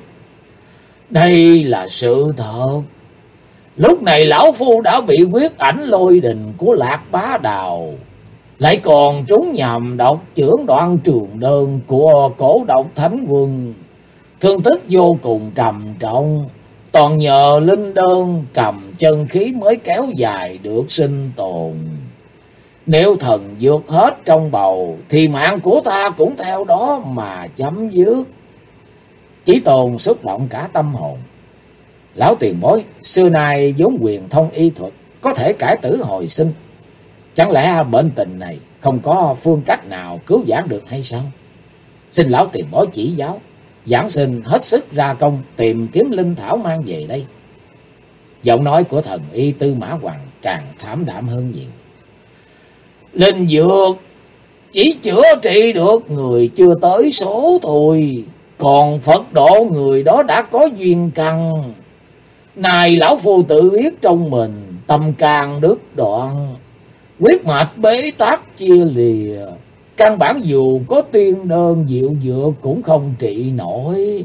đây là sự thật. Lúc này lão phu đã bị quyết ảnh lôi đình của Lạc Bá Đào, lại còn trúng nhầm độc chưởng Đoạn Trường Đơn của Cổ Độc Thánh Quân. thương tích vô cùng trầm trọng, toàn nhờ linh đơn cầm chân khí mới kéo dài được sinh tồn. Nếu thần vượt hết trong bầu thì mạng của ta cũng theo đó mà chấm dứt. Chí Tôn xúc động cả tâm hồn. Lão tiền bối, xưa nay vốn quyền thông y thuật, có thể cải tử hồi sinh. Chẳng lẽ bệnh tình này không có phương cách nào cứu vãn được hay sao? Xin lão tiền bối chỉ giáo, giảng sinh hết sức ra công tìm kiếm linh thảo mang về đây. Giọng nói của thần y Tư Mã Hoằng càng thảm đạm hơn nhiều. Linh dược chỉ chữa trị được người chưa tới số thôi, còn Phật độ người đó đã có duyên căn. Này lão phu tự biết trong mình tâm can đứt đoạn, huyết mạch bế tắc chia lìa, căn bản dù có tiên đơn diệu dược cũng không trị nổi.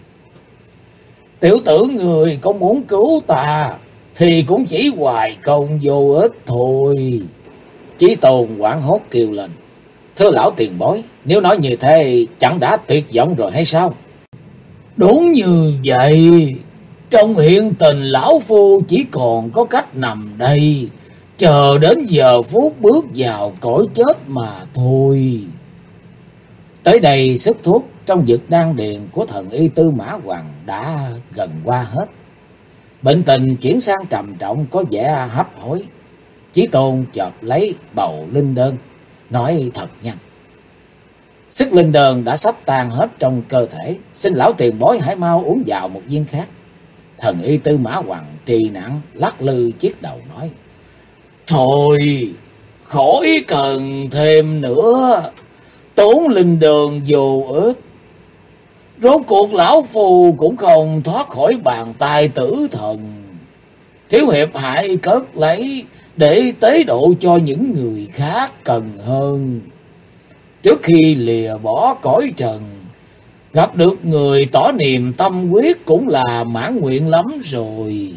Tiểu tử người có muốn cứu ta thì cũng chỉ hoài công vô ích thôi. Chí Tôn hoảng hốt kêu lên. Thưa lão tiền bối, nếu nói như thế chẳng đã tuyệt vọng rồi hay sao? Đúng như vậy. Trong hiện tình lão phu chỉ còn có cách nằm đây, chờ đến giờ phút bước vào cõi chết mà thôi. Tới đây sức thuốc trong vực đan điền của thần y Tư Mã Hoằng đã gần qua hết. Bệnh tình chuyển sang trầm trọng có vẻ hấp hối. Chí Tôn chợt lấy bầu linh đơn, nói thật nhanh. Sức linh đơn đã sắp tan hết trong cơ thể, xin lão tiền bối hãy mau uống vào một viên khác. Thần y Tư Mã Hoằng trì nặng lắc lư chiếc đầu nói. Thôi, khỏi cần thêm nữa, tốn linh đơn vô ích. Rốt cuộc lão phù cũng không thoát khỏi bàn tay tử thần. Thiếu hiệp hãy cất lấy để tế độ cho những người khác cần hơn. Trước khi lìa bỏ cõi trần, gặp được người tỏ niềm tâm quyết cũng là mãn nguyện lắm rồi.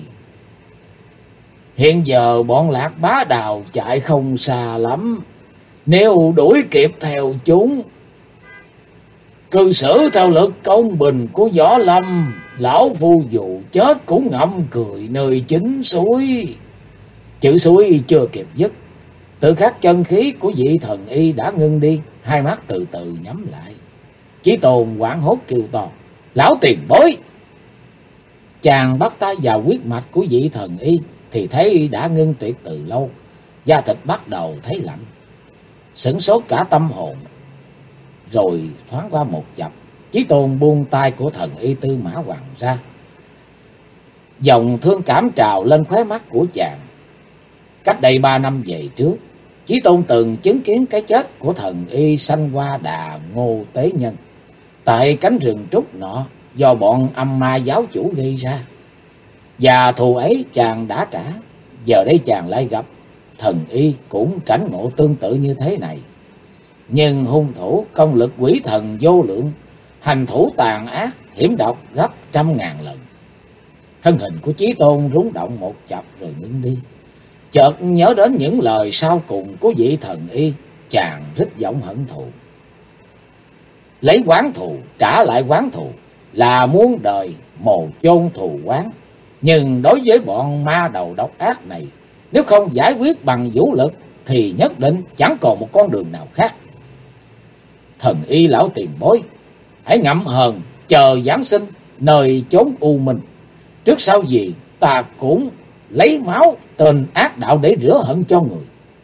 Hiện giờ bọn Lạc Bá Đào chạy không xa lắm, nếu đuổi kịp theo chúng, cư xử theo lực công bình của Võ Lâm, lão phu dù chết cũng ngậm cười nơi chính suối. Chữ suối chưa kịp dứt, tự khắc chân khí của vị thần y đã ngưng đi, hai mắt từ từ nhắm lại. Chí Tôn hoảng hốt kêu to. Lão tiền bối! Chàng bắt tay vào huyết mạch của vị thần y thì thấy đã ngưng tuyệt từ lâu, da thịt bắt đầu thấy lạnh. Sửng sốt cả tâm hồn. Rồi thoáng qua một chập, Chí Tôn buông tay của thần y Tư Mã Hoằng ra. Dòng thương cảm trào lên khóe mắt của chàng. Cách đây 3 năm về trước, Chí Tôn từng chứng kiến cái chết của thần y Sanh Hoa Đà Ngô Tế Nhân tại cánh rừng trúc nọ do bọn âm ma giáo chủ gây ra. Và thù ấy chàng đã trả, giờ đây chàng lại gặp thần y cũng cảnh ngộ tương tự như thế này. Nhưng hung thủ công lực quỷ thần vô lượng, hành thủ tàn ác, hiểm độc gấp 100.000 lần. Thân hình của Chí Tôn rung động một chập rồi ngưng đi. Chợt nhớ đến những lời sau cùng của vị thần y, chàng rít giọng hận thù. Lấy oán thù trả lại oán thù là muôn đời mồ chôn thù oán. Nhưng đối với bọn ma đầu độc ác này, nếu không giải quyết bằng vũ lực thì nhất định chẳng còn một con đường nào khác. Thần y lão tiền bối, hãy ngậm hờn chờ giáng sinh nơi chốn u minh. Trước sau gì ta cũng lấy máu tên ác đạo để rửa hận cho người.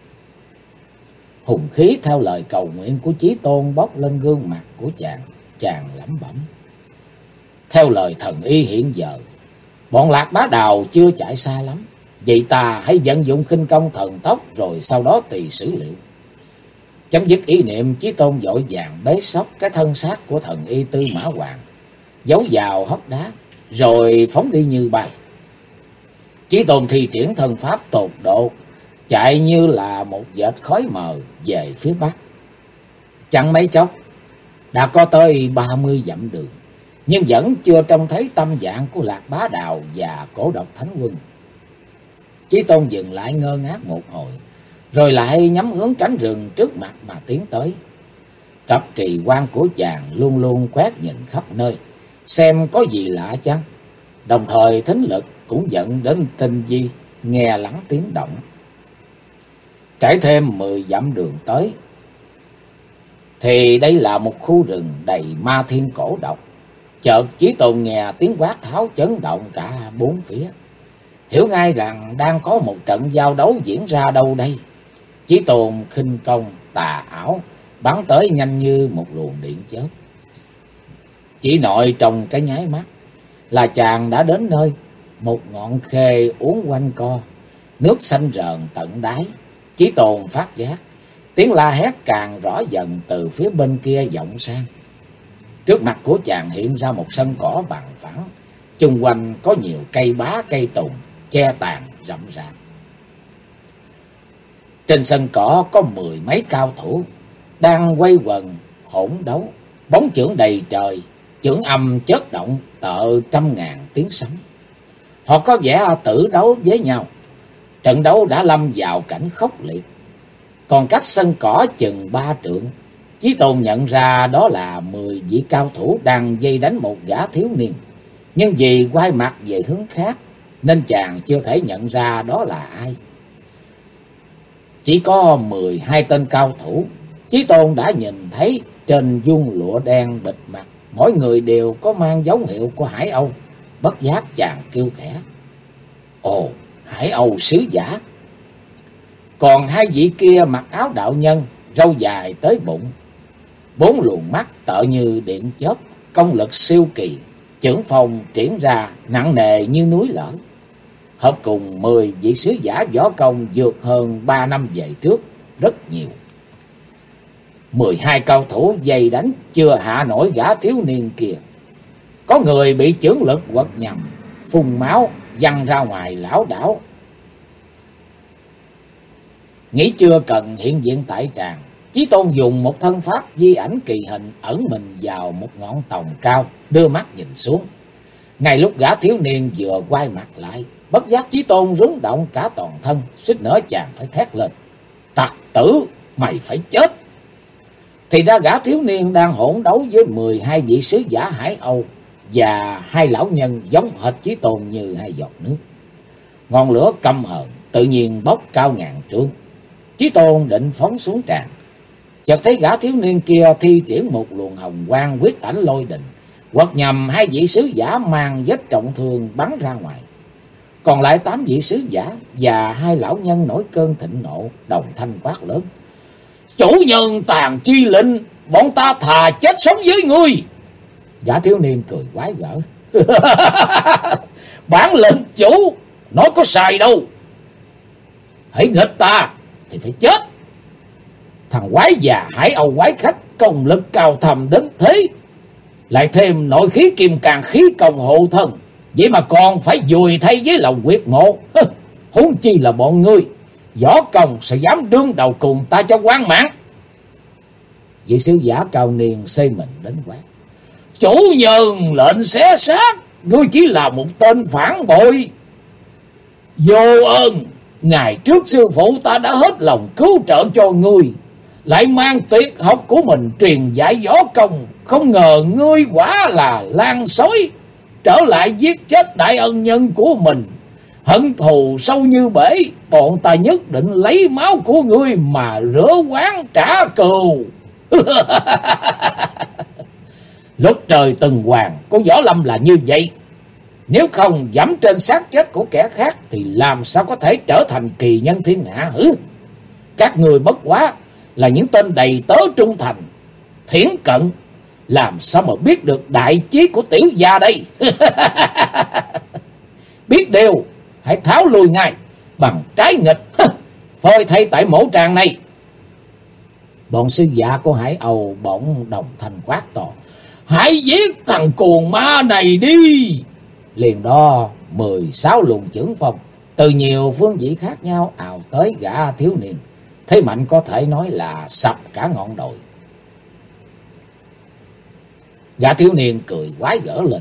Hùng khí theo lời cầu nguyện của Chí Tôn bốc lên gương mặt của chàng lẩm bẩm. Theo lời thần y hiện giờ, bọn Lạc Bá Đào chưa chạy xa lắm. Vậy ta hãy vận dụng khinh công thần tốc rồi sau đó tùy xử liệu. Chấm dứt ý niệm, Chí Tôn vội vàng bế xốc cái thân xác của thần y Tư Mã Hoằng, giấu vào hốc đá, rồi phóng đi như bay. Chí Tôn thi triển thân pháp tột độ, chạy như là một vệt khói mờ về phía bắc. Chẳng mấy chốc đã có tới 30 dặm đường, nhưng vẫn chưa trông thấy tâm dạng của Lạc Bá Đào và Cổ Độc Thánh Quân. Chí Tôn dừng lại ngơ ngác một hồi, rồi lại nhắm hướng cánh rừng trước mặt mà tiến tới. Cặp kỳ quan của chàng luôn luôn quét nhìn khắp nơi, xem có gì lạ chăng. Đồng thời thính lực cũng dẫn đến tinh vi, nghe lắng tiếng động. Trải thêm 10 dặm đường tới, thì đây là một khu rừng đầy ma thiên cổ độc. Chợt Chí Tôn nghe tiếng quát tháo chấn động cả bốn phía, hiểu ngay rằng đang có một trận giao đấu diễn ra đâu đây. Chí Tôn khinh công tà ảo bắn tới nhanh như một luồng điện chớp. Chỉ nội trong cái nháy mắt là chàng đã đến nơi, một ngọn khê uốn quanh co, nước xanh rờn tận đáy. Chí Tôn phát giác tiếng la hét càng rõ dần từ phía bên kia vọng sang. Trước mặt của chàng hiện ra một sân cỏ bằng phẳng, chung quanh có nhiều cây bá cây tùng che tàn rậm rạp. Trên sân cỏ có 10 mấy cao thủ đang quay quần hỗn đấu, bóng chưởng đầy trời, chưởng âm chớp động tợ trăm ngàn tiếng sấm. Họ có vẻ tử đấu với nhau. Trận đấu đã lâm vào cảnh khốc liệt. Còn cách sân cỏ chừng 3 trượng, Chí Tôn nhận ra đó là 10 vị cao thủ đang dây đánh một gã thiếu niên. Nhưng vì quay mặt về hướng khác nên chàng chưa thể nhận ra đó là ai. Chỉ có 12 tên cao thủ, Chí Tôn đã nhìn thấy trên vuông lụa đen bịt mặt, mỗi người đều có mang dấu hiệu của Hải Âu. Bất giác chàng kêu khẽ: ồ, Hải Âu sứ giả. Còn hai vị kia mặc áo đạo nhân, râu dài tới bụng, 4 luồng mắt tợ như điện chớp, công lực siêu kỳ, chưởng phong triển ra nặng nề như núi lở. Hợp cùng 10 vị sứ giả võ công vượt hơn 3 năm về trước rất nhiều. 12 cao thủ dày đánh chưa hạ nổi gã thiếu niên kia. Có người bị chưởng lực quật nhầm, phun máu văng ra ngoài lảo đảo. Nghĩ chưa cần hiện diện tại tràng, Chí Tôn dùng một thân pháp di ảnh kỳ hình ẩn mình vào một ngọn tòng cao, đưa mắt nhìn xuống. Ngay lúc gã thiếu niên vừa quay mặt lại, bất giác Chí Tôn rúng động cả toàn thân, suýt nữa chàng phải thét lên: tặc tử, mày phải chết! Thì ra gã thiếu niên đang hỗn đấu với 12 vị sứ giả Hải Âu và hai lão nhân giống hệt Chí Tôn như hai giọt nước. Ngọn lửa căm hờn tự nhiên bốc cao ngàn trượng. Chí Tôn định phóng xuống tràng, chợt thấy gã thiếu niên kia thi triển một luồng hồng quang quyết ảnh lôi đình, quật nhầm hai vị sứ giả mang vết trọng thương bắn ra ngoài. Còn lại 8 vị sứ giả và hai lão nhân nổi cơn thịnh nộ, đồng thanh quát lớn: chủ nhân tàn chi lệnh, bọn ta thà chết sống với ngươi. Gã thiếu niên cười quái gở: bản lệnh chủ nói có sai đâu, hãy nghịch ta thì phải chết. Thằng quái già Hải Âu quái khách công lực cao thầm đến thế, lại thêm nội khí kim càn khí công hộ thân, vậy mà còn phải vùi thay với lòng quyệt mộ. Huống chi là bọn ngươi, võ công sẽ dám đương đầu cùng ta cho quán mạng. Vị sứ giả cao niên xây mình đến quát: chủ nhân lệnh xé xác, ngươi chỉ là một tên phản bội. Vô ơn, ngày trước sư phụ ta đã hết lòng cứu trợ cho ngươi, lại mang tuyệt học của mình truyền dạy võ công, không ngờ ngươi quả là lan sói, trở lại giết chết đại ân nhân của mình. Hận thù sâu như bể, bọn ta nhất định lấy máu của ngươi mà rửa oán trả cừu. Lúc trời từng hoàng của võ lâm là như vậy, nếu không dẫm trên xác chết của kẻ khác thì làm sao có thể trở thành kỳ nhân thiên hạ hử? Các người bất quá là những tên đầy tớ trung thành, thiển cận, làm sao mà biết được đại chí của tiểu gia đây? Biết điều, hãy tháo lui ngay bằng trái nghịch, phơi thay tại mổ tràng này. Bọn sứ giả của Hải Âu bỗng đồng thanh quát to: hãy giết thằng cuồng ma này đi! Liền đó 16 luồng chưởng phong từ nhiều phương vị khác nhau ào tới gã thiếu niên, thế mạnh có thể nói là sập cả ngọn đồi. Gã thiếu niên cười quái gở lên: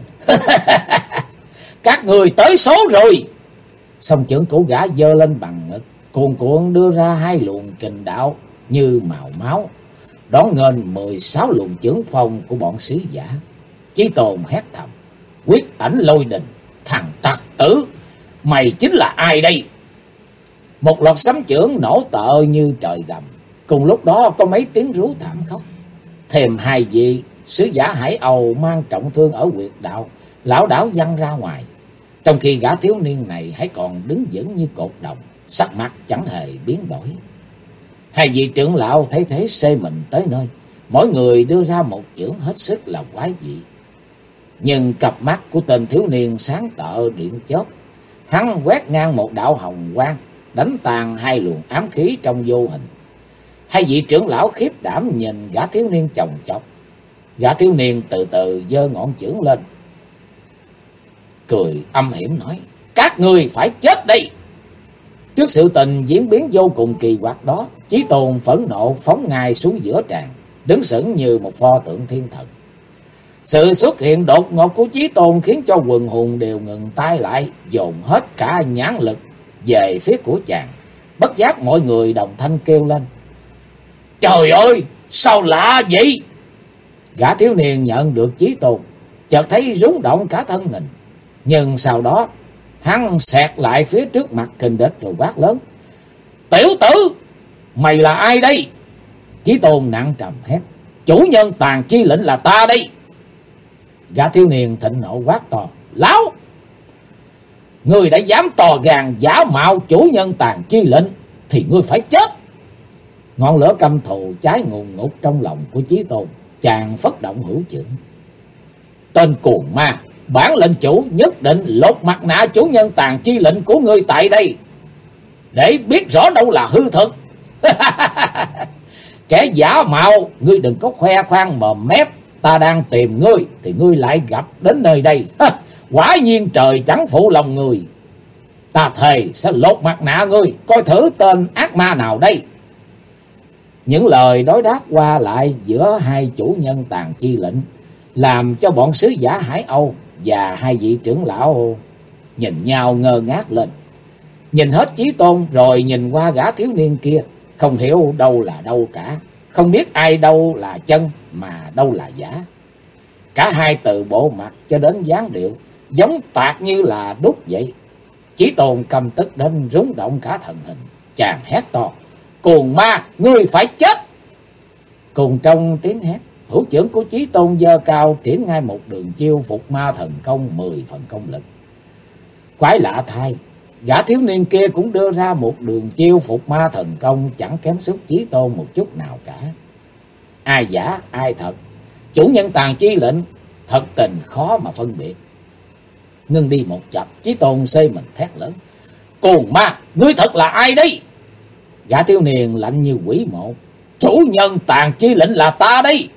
các người tới số rồi. Song chưởng của gã giơ lên bằng ngực, cuồn cuộn đưa ra 2 luồng kình đạo như màu máu, đón nghênh 16 luồng chưởng phong của bọn sứ giả. Chí Tôn hét thầm: Quyết ảnh lôi đình, thằng tặc tử, mày chính là ai đây? Một loạt sấm chưởng nổ tợ như trời gầm. Cùng lúc đó có mấy tiếng rú thảm khóc. Thêm hai vị sứ giả Hải Âu mang trọng thương ở huyệt đạo lảo đảo văng ra ngoài. Trong khi gã thiếu niên này hãy còn đứng vững như cột đồng, sắc mặt chẳng hề biến đổi. Hai vị trưởng lão thấy thế xê mình tới nơi, mỗi người đưa ra một chưởng hết sức là quái dị. Nhưng cặp mắt của tên thiếu niên sáng tợ điện chớp, hắn quét ngang một đạo hồng quang, đánh tan hai luồng ám khí trong vô hình. Hai vị trưởng lão khiếp đảm nhìn gã thiếu niên chồng chọc. Gã thiếu niên từ từ giơ ngọn chưởng lên, cười âm hiểm nói: các ngươi phải chết đi. Trước sự tình diễn biến vô cùng kỳ quặc đó, Chí Tôn phẫn nộ phóng ngay xuống giữa tràng, đứng sững như một pho tượng thiên thần. Sự xuất hiện đột ngột của Chí Tôn khiến cho quần hùng đều ngừng tay lại, dồn hết cả nhãn lực về phía của chàng. Bất giác mọi người đồng thanh kêu lên: trời ơi, sao lạ vậy? Gã thiếu niên nhận được Chí Tôn, chợt thấy rúng động cả thân mình. Nhưng sau đó hắn xẹt lại phía trước mặt kình địch rồi quát lớn: tiểu tử, mày là ai đây? Chí Tôn nặng trầm hét: chủ nhân Tàn Chi lệnh là ta đây. Gã thiếu niên thịnh nộ quát to: láo, ngươi đã dám tò gan giả mạo chủ nhân Tàn Chi lệnh thì ngươi phải chết. Ngọn lửa căm thù cháy ngùn ngụt trong lòng của Chí Tôn, chàng phất động hữu chưởng: tên cuồng ma, bản lệnh chủ nhất định lột mặt nạ chủ nhân Tàn Chi lệnh của ngươi tại đây, để biết rõ đâu là hư thực. Kẻ giả mạo, ngươi đừng có khoe khoang mồm mép, ta đang tìm ngươi thì ngươi lại gặp đến nơi đây. Quả nhiên trời chẳng phụ lòng người. Ta thề sẽ lột mặt nạ ngươi, coi thử tên ác ma nào đây. Những lời đối đáp qua lại giữa hai chủ nhân Tàn Chi lệnh làm cho bọn sứ giả Hải Âu và hai vị trưởng lão nhìn nhau ngơ ngác lên. Nhìn hết Chí Tôn rồi nhìn qua gã thiếu niên kia, không hiểu đâu là đâu cả, không biết ai đâu là chân mà đâu là giả. Cả hai từ bộ mặt cho đến dáng điệu giống tạc như là đúc vậy. Chí Tôn căm tức đến rúng động cả thần hình, chàng hét to: cuồng ma, ngươi phải chết. Cùng trong tiếng hét, hữu chưởng của Chí Tôn giơ cao triển ngay một đường chiêu phục ma thần công 10 phần công lực. Quái lạ thay, gã thiếu niên kia cũng đưa ra một đường chiêu phục ma thần công chẳng kém sức Chí Tôn một chút nào cả. Ai giả ai thật, chủ nhân Tàn Chi lệnh thật tình khó mà phân biệt. Ngưng đi một chập, Chí Tôn xây mình thét lớn: cuồng ma, ngươi thật là ai đấy? Gã thiếu niên lạnh như quỷ mộ: chủ nhân Tàn Chi lệnh là ta đấy.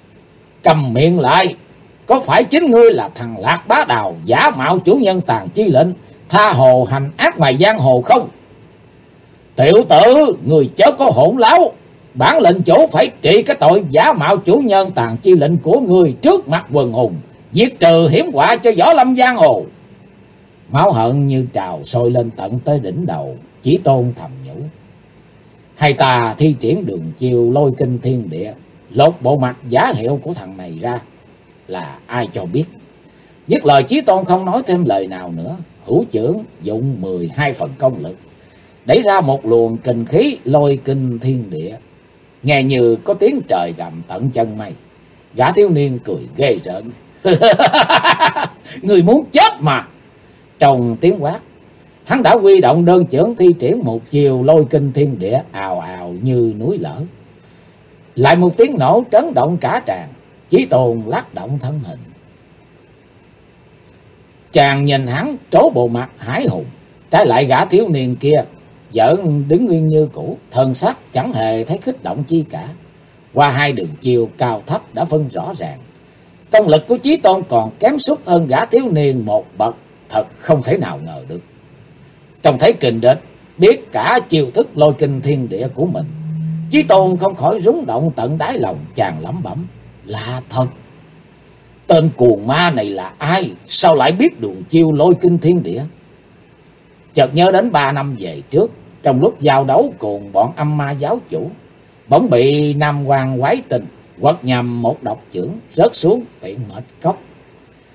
Cầm miệng lại, có phải chính ngươi là thằng Lạc Bá Đào giả mạo chủ nhân Tàn Chi lệnh, tha hồ hành ác ngoài giang hồ không? Tiểu tử, người chớ có hỗn láo, bản lệnh chủ phải trị cái tội giả mạo chủ nhân Tàn Chi lệnh của ngươi trước mặt quần hùng, diệt trừ hiểm họa cho võ lâm giang hồ. Máu hận như trào sôi lên tận tới đỉnh đầu, Chí Tôn thầm nhủ: hay ta thi triển đường chiêu lôi kinh thiên địa, lột bộ mặt giả hiệu của thằng này ra, là ai cho biết. Dứt lời, Chí Tôn không nói thêm lời nào nữa, hữu chưởng dụng 12 phần công lực, đẩy ra một luồng kình khí lôi kinh thiên địa, nghe như có tiếng trời gầm tận chân mây. Gã thiếu niên cười ghê rợn: người muốn chết mà. Trong tiếng quát, hắn đã huy động đơn chưởng thi triển một chiều lôi kinh thiên địa, ào ào như núi lở. Lại một tiếng nổ trấn động cả tràng. Chí Tôn lắc động thân hình. Chàng nhìn hắn trố bộ mặt hãi hùng, trái lại gã thiếu niên kia vẫn đứng nguyên như cũ, thân sắc chẳng hề thấy kích động chi cả. Qua hai đường chiều cao thấp đã phân rõ ràng, công lực của Chí Tôn còn kém sút hơn gã thiếu niên một bậc, thật không thể nào ngờ được. Trông thấy kình địch biết cả chiêu thức lôi kinh thiên địa của mình, Chí Tôn không khỏi rúng động tận đáy lòng, chàng lẩm bẩm: là thật. Tên cuồng ma này là ai? Sao lại biết đường chiêu lôi kinh thiên địa? Chợt nhớ đến 3 năm về trước, trong lúc giao đấu cùng bọn âm ma giáo chủ, bỗng bị Nam Hoàng quái tình quật nhầm một độc chưởng, rớt xuống tiện mệt cốc.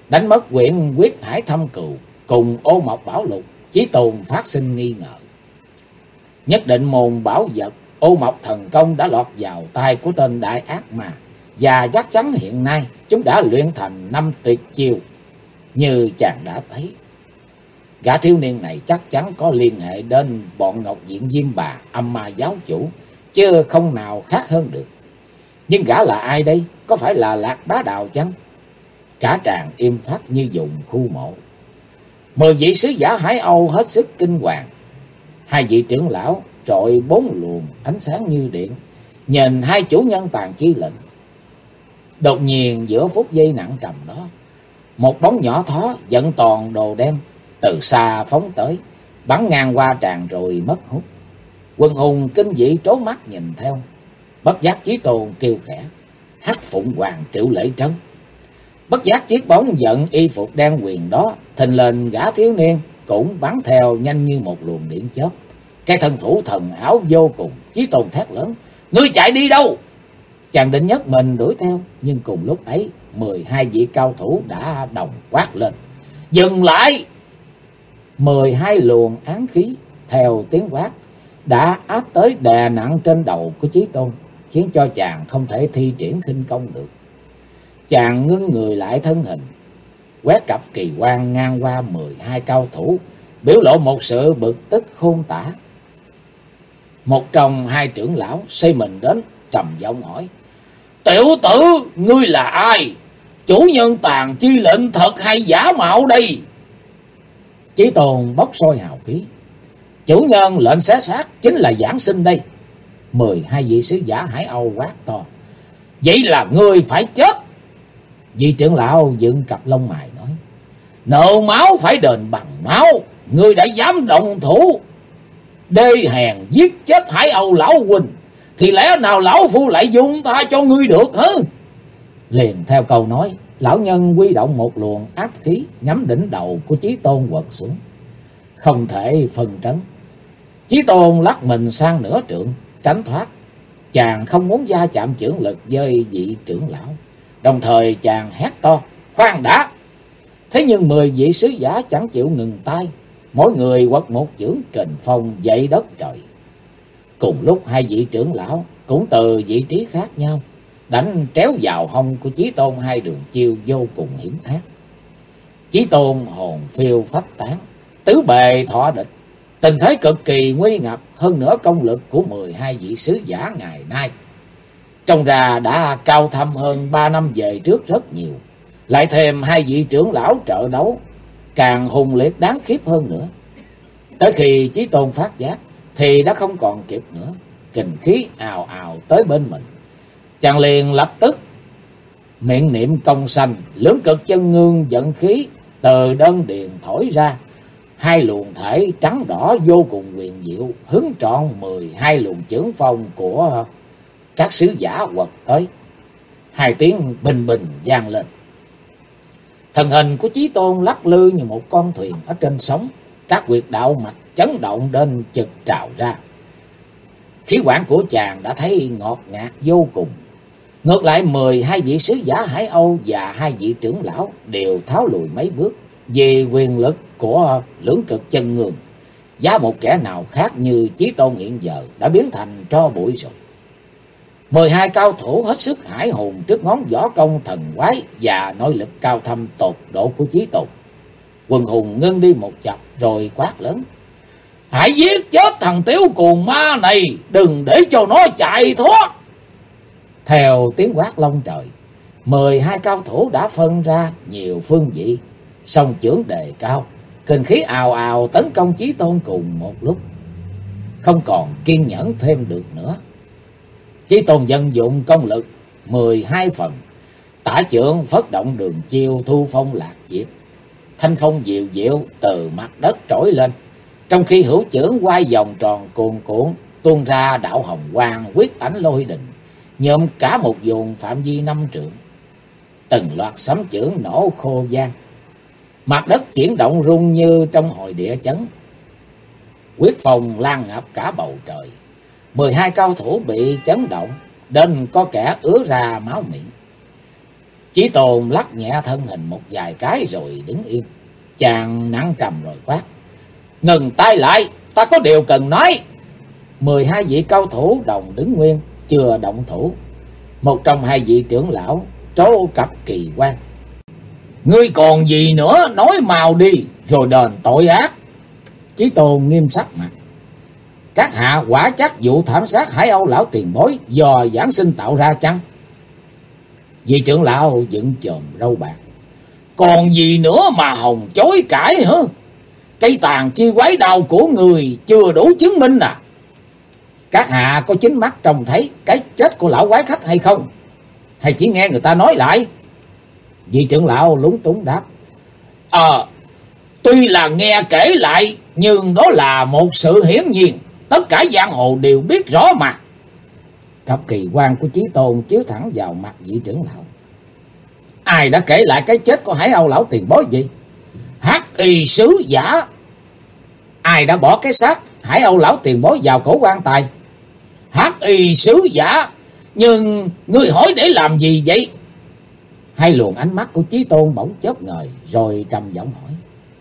Đánh mất quyển Quyết Hải Thâm Cừu cùng Ô Mộc Bảo Lục, Chí Tôn phát sinh nghi ngờ. Nhất định môn bảo vật Ô Mộc Thần Công đã lọt vào tay của tên đại ác ma, và chắc chắn hiện nay chúng đã luyện thành 5 tuyệt chiêu như chàng đã thấy. Gã thiếu niên này chắc chắn có liên hệ đến bọn Ngọc Diện Diêm Bà, Âm Ma giáo chủ, chứ không nào khác hơn được. Nhưng gã là ai đây? Có phải là Lạc Bá Đào chăng? Cả tràng im phắt như vùng khu mộ. 10 vị sứ giả Hải Âu hết sức kinh hoàng. 2 vị trưởng lão trội 4 luồng ánh sáng như điện, nhìn 2 chủ nhân Tàn Chi Lệnh. Đột nhiên giữa phút giây nặng trầm đó, một bóng nhỏ thó dẫn toàn đồ đen từ xa phóng tới, bắn ngang qua tràn rồi mất hút. Quần hùng kinh dị trố mắt nhìn theo. Bất giác Chí Tôn kêu khẽ: Hắc Phụng Hoàng Triệu Lễ Trấn. Bất giác chiếc bóng giận y phục đen quyền đó thình lình gã thiếu niên cũng bắn theo nhanh như một luồng điện chớp. Cái thân thủ thần ảo vô cùng. Chí Tôn thét lớn: Ngươi chạy đi đâu? Chàng định nhấc mình đuổi theo, nhưng cùng lúc ấy 12 vị cao thủ đã đồng quát lên: Dừng lại! 12 luồng án khí theo tiếng quát đã áp tới đè nặng trên đầu của Chí Tôn, khiến cho chàng không thể thi triển khinh công được. Chàng ngưng người lại thân hình, quét cặp kỳ quan ngang qua 12 cao thủ, biểu lộ một sự bực tức khôn tả. Một trong 2 trưởng lão xây mình đến, trầm giọng hỏi: Tiểu tử, ngươi là ai? Chủ nhân Tàn Chi Lệnh thật hay giả mạo đây? Chí Tôn bốc sôi hào khí: Chủ nhân lệnh xé xác chính là Giảng Sinh đây. 12 vị sứ giả Hải Âu quát to: Vậy là ngươi phải chết! Vị trưởng lão dựng cặp lông mày nói: Nợ máu phải đền bằng máu. Ngươi đã dám động thủ đê hèn giết chết Hải Âu lão huynh, thì lẽ nào lão phu lại dung tha cho ngươi được hả? Liền theo câu nói, lão nhân huy động một luồng áp khí nhắm đỉnh đầu của Chí Tôn quật xuống. Không thể phân trấn. Chí Tôn lắc mình sang nửa trượng tránh thoát. Chàng không muốn va chạm chưởng lực với vị trưởng lão. Đồng thời chàng hét to: Khoan đã! Thế nhưng 10 vị sứ giả chẳng chịu ngừng tay, mỗi người quật một chưởng kình phong dậy đất trời. Cùng lúc 2 vị trưởng lão cũng từ vị trí khác nhau đánh tréo vào hông của Chí Tôn 2 đường chiêu vô cùng hiểm ác. Chí Tôn hồn phiêu phách tán, tứ bề thọ địch, tình thế cực kỳ nguy ngập. Hơn nữa công lực của 12 vị sứ giả ngày nay trông ra đã cao thâm hơn 3 năm về trước rất nhiều. Lại thêm 2 vị trưởng lão trợ đấu, càng hùng liệt đáng khiếp hơn nữa. Tới khi Chí Tôn phát giác thì đã không còn kịp nữa. Kình khí ào ào tới bên mình, chàng liền lập tức miệng niệm công sanh, lưỡng cực chân ngương dẫn khí từ đơn điền thổi ra. 2 luồng thể trắng đỏ vô cùng huyền diệu hứng trọn 12 luồng chưởng phong của các sứ giả quật tới. 2 tiếng bình bình vang lên. Thần hình của Chí Tôn lắc lư như một con thuyền ở trên sóng. Các huyệt đạo mạch chấn động đến chực trào ra. Khí quản của chàng đã thấy ngọt ngạt vô cùng. Ngược lại 12 vị sứ giả Hải Âu và 2 vị trưởng lão đều tháo lùi mấy bước vì quyền lực của lưỡng cực chân ngương. Giá một kẻ nào khác như Chí Tôn hiện giờ đã biến thành tro bụi rồi. 12 cao thủ hết sức hải hùng trước ngón võ công thần quái và nội lực cao thâm tột độ của Chí Tôn. Quần hùng ngưng đi một chập rồi quát lớn: Hãy giết chết thằng tiểu cuồng ma này, đừng để cho nó chạy thoát! Theo tiếng quát long trời, 12 cao thủ đã phân ra nhiều phương vị, song chưởng đề cao, kình khí ào ào tấn công Chí Tôn cùng một lúc. Không còn kiên nhẫn thêm được nữa, Chí Tôn vận dụng công lực 12 phần, tả chưởng phất động đường chiêu thu phong lạc diệp, thanh phong diệu diệu từ mặt đất trỗi lên, trong khi hữu chưởng quay vòng tròn cuồn cuộn tuôn ra đạo hồng quang quyết ảnh lôi đình, nhuộm cả một vùng phạm vi 5 trượng. Từng loạt sấm chưởng nổ khô vang, mặt đất chuyển động rung như trong hồi địa chấn. Quyết phong lan ngập cả bầu trời. 12 cao thủ bị chấn động đến có kẻ ứa ra máu miệng. Chí Tôn lắc nhẹ thân hình một vài cái rồi đứng yên. Chàng nặng trầm rồi quát: ngừng tay lại, ta có điều cần nói. 12 vị cao thủ đồng đứng nguyên, chưa động thủ. Một trong hai vị trưởng lão trố cặp Kỳ Quan: ngươi còn gì nữa, nói mau đi, rồi đền tội ác. Chí Tôn nghiêm sắc mặt: các hạ quả chắc vụ thảm sát Hải Âu lão tiền bối do Giảng Sinh tạo ra chăng? Vị trưởng lão dựng chòm râu bạc: còn gì nữa mà hòng chối cãi hả? Cây tàn chi quái đao của người chưa đủ chứng minh à? Các hạ có chính mắt trông thấy cái chết của lão quái khách hay không? Hay chỉ nghe người ta nói lại? Vị trưởng lão lúng túng đáp: tuy là nghe kể lại, nhưng đó là một sự hiển nhiên, tất cả giang hồ đều biết rõ mà. Cặp Kỳ Quan của Chí Tôn chiếu thẳng vào mặt vị trưởng lão: ai đã kể lại cái chết của Hải Âu lão tiền bối gì? Hắc y sứ giả. Ai đã bỏ cái xác Hải Âu lão tiền bối vào cổ quan tài? Hắc y sứ giả. Nhưng ngươi hỏi để làm gì vậy? Hai luồng ánh mắt của Chí Tôn bỗng chớp ngời, rồi trầm giọng hỏi: